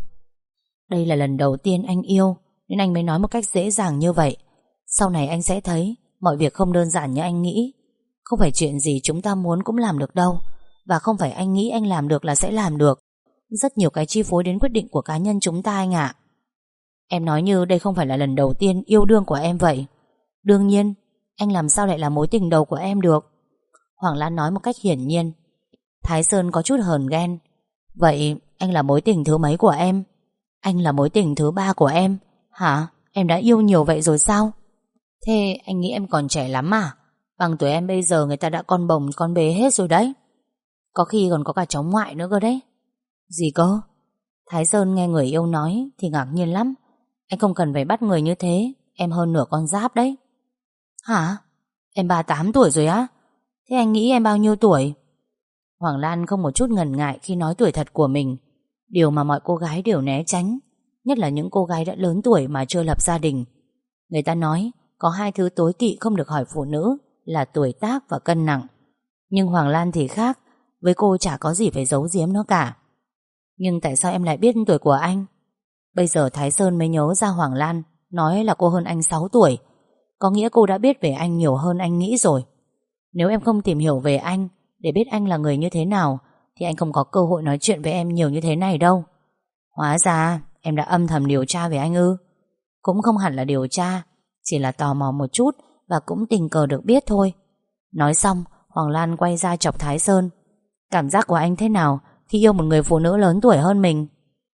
Đây là lần đầu tiên anh yêu, nên anh mới nói một cách dễ dàng như vậy. Sau này anh sẽ thấy mọi việc không đơn giản như anh nghĩ. Không phải chuyện gì chúng ta muốn cũng làm được đâu. Và không phải anh nghĩ anh làm được là sẽ làm được. Rất nhiều cái chi phối đến quyết định của cá nhân chúng ta anh ạ. Em nói như đây không phải là lần đầu tiên yêu đương của em vậy. Đương nhiên, anh làm sao lại là mối tình đầu của em được? Hoàng Lan nói một cách hiển nhiên. Thái Sơn có chút hờn ghen. Vậy anh là mối tình thứ mấy của em? Anh là mối tình thứ 3 của em. Hả? Em đã yêu nhiều vậy rồi sao? Thế anh nghĩ em còn trẻ lắm à? Bằng tuổi em bây giờ người ta đã con bồng con bế hết rồi đấy. Có khi còn có cả cháu ngoại nữa cơ đấy. Gì cơ? Thái Sơn nghe người yêu nói thì ngạc nhiên lắm. Anh không cần phải bắt người như thế, em hơn nửa con giáp đấy. Hả? Em 38 tuổi rồi á? Thế anh nghĩ em bao nhiêu tuổi? Hoàng Lan không một chút ngần ngại khi nói tuổi thật của mình, điều mà mọi cô gái đều né tránh, nhất là những cô gái đã lớn tuổi mà chưa lập gia đình. Người ta nói có 2 thứ tối kỵ không được hỏi phụ nữ là tuổi tác và cân nặng. Nhưng Hoàng Lan thì khác, với cô chả có gì phải giấu giếm nó cả. Nhưng tại sao em lại biết tuổi của anh? Bây giờ Thái Sơn mới nhớ ra Hoàng Lan nói là cô hơn anh 6 tuổi. Có nghĩa cô đã biết về anh nhiều hơn anh nghĩ rồi. Nếu em không tìm hiểu về anh để biết anh là người như thế nào thì anh không có cơ hội nói chuyện với em nhiều như thế này đâu. Hóa ra em đã âm thầm điều tra về anh ư? Cũng không hẳn là điều tra, chỉ là tò mò một chút và cũng tình cờ được biết thôi. Nói xong, Hoàng Lan quay ra chọc Thái Sơn. Cảm giác của anh thế nào khi yêu một người phụ nữ lớn tuổi hơn mình?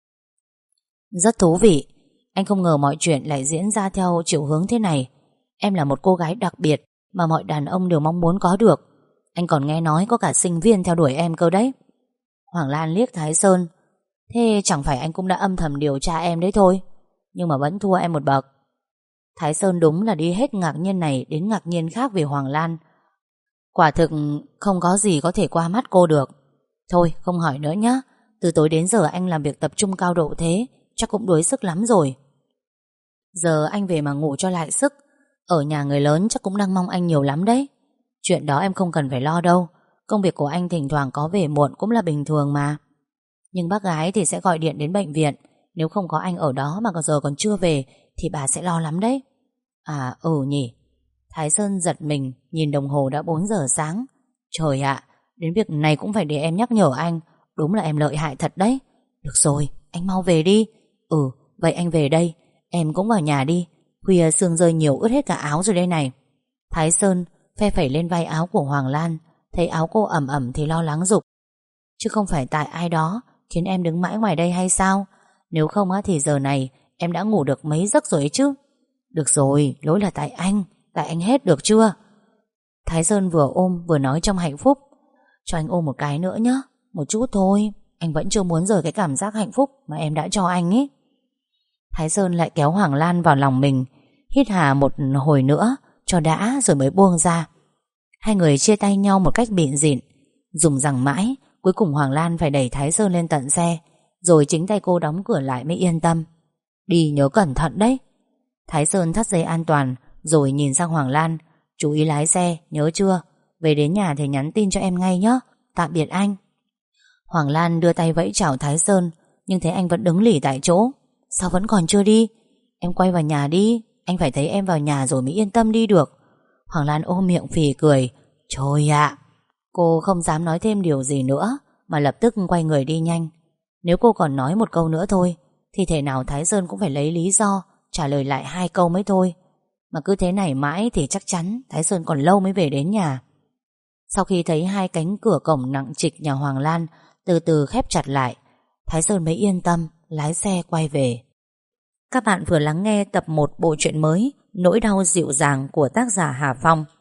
Rất thú vị. Anh không ngờ mọi chuyện lại diễn ra theo chiều hướng thế này. Em là một cô gái đặc biệt mà mọi đàn ông đều mong muốn có được. Anh còn nghe nói có cả sinh viên theo đuổi em cơ đấy. Hoàng Lan liếc Thái Sơn. Thế chẳng phải anh cũng đã âm thầm điều tra em đấy thôi, nhưng mà vẫn thua em một bậc. Thái Sơn đúng là đi hết ngạc nhiên này đến ngạc nhiên khác về Hoàng Lan. Quả thực không có gì có thể qua mắt cô được. Thôi không hỏi nữa nhé. Từ tối đến giờ anh làm việc tập trung cao độ thế, chắc cũng đuối sức lắm rồi. Giờ anh về mà ngủ cho lại sức. Ở nhà người lớn chắc cũng đang mong anh nhiều lắm đấy. Chuyện đó em không cần phải lo đâu. Công việc của anh thỉnh thoảng có về muộn cũng là bình thường mà. Nhưng bác gái thì sẽ gọi điện đến bệnh viện. Nếu không có anh ở đó mà giờ còn chưa về thì bà sẽ lo lắm đấy. À nhỉ. Thái Sơn giật mình, nhìn đồng hồ đã 4 giờ sáng. Trời ạ, đến việc này cũng phải để em nhắc nhở anh. Đúng là em lợi hại thật đấy. Được rồi, anh mau về đi. Vậy anh về đây. Em cũng vào nhà đi. Khuya sương rơi nhiều ướt hết cả áo rồi đây này. Thái Sơn phe phẩy lên vai áo của Hoàng Lan. Thấy áo cô ẩm ẩm thì lo lắng giục. Chứ không phải tại ai đó khiến em đứng mãi ngoài đây hay sao? Nếu không thì giờ này em đã ngủ được mấy giấc rồi ấy chứ. Được rồi, lỗi là tại anh hết được chưa? Thái Sơn vừa ôm vừa nói trong hạnh phúc. Cho anh ôm một cái nữa nhé. Một chút thôi. Anh vẫn chưa muốn rời cái cảm giác hạnh phúc mà em đã cho anh ấy. Thái Sơn lại kéo Hoàng Lan vào lòng mình, hít hà một hồi nữa cho đã rồi mới buông ra. Hai người chia tay nhau một cách bịn rịn. Dùng rằng mãi, cuối cùng Hoàng Lan phải đẩy Thái Sơn lên tận xe, rồi chính tay cô đóng cửa lại mới yên tâm. Đi nhớ cẩn thận đấy. Thái Sơn thắt dây an toàn rồi nhìn sang Hoàng Lan. Chú ý lái xe, nhớ chưa? Về đến nhà thì nhắn tin cho em ngay nhé. Tạm biệt anh. Hoàng Lan đưa tay vẫy chào Thái Sơn, nhưng thấy anh vẫn đứng lì tại chỗ. Sao vẫn còn chưa đi? Em quay vào nhà đi. Anh phải thấy em vào nhà rồi mới yên tâm đi được. Hoàng Lan ôm miệng phì cười. Trời ạ. Cô không dám nói thêm điều gì nữa, mà lập tức quay người đi nhanh. Nếu cô còn nói một câu nữa thôi thì thể nào Thái Sơn cũng phải lấy lý do trả lời lại 2 câu mới thôi. Mà cứ thế này mãi thì chắc chắn Thái Sơn còn lâu mới về đến nhà. Sau khi thấy 2 cánh cửa cổng nặng trịch nhà Hoàng Lan từ từ khép chặt lại, Thái Sơn mới yên tâm lái xe quay về. Các bạn vừa lắng nghe tập 1 bộ truyện mới Nỗi đau dịu dàng của tác giả Hà Phong.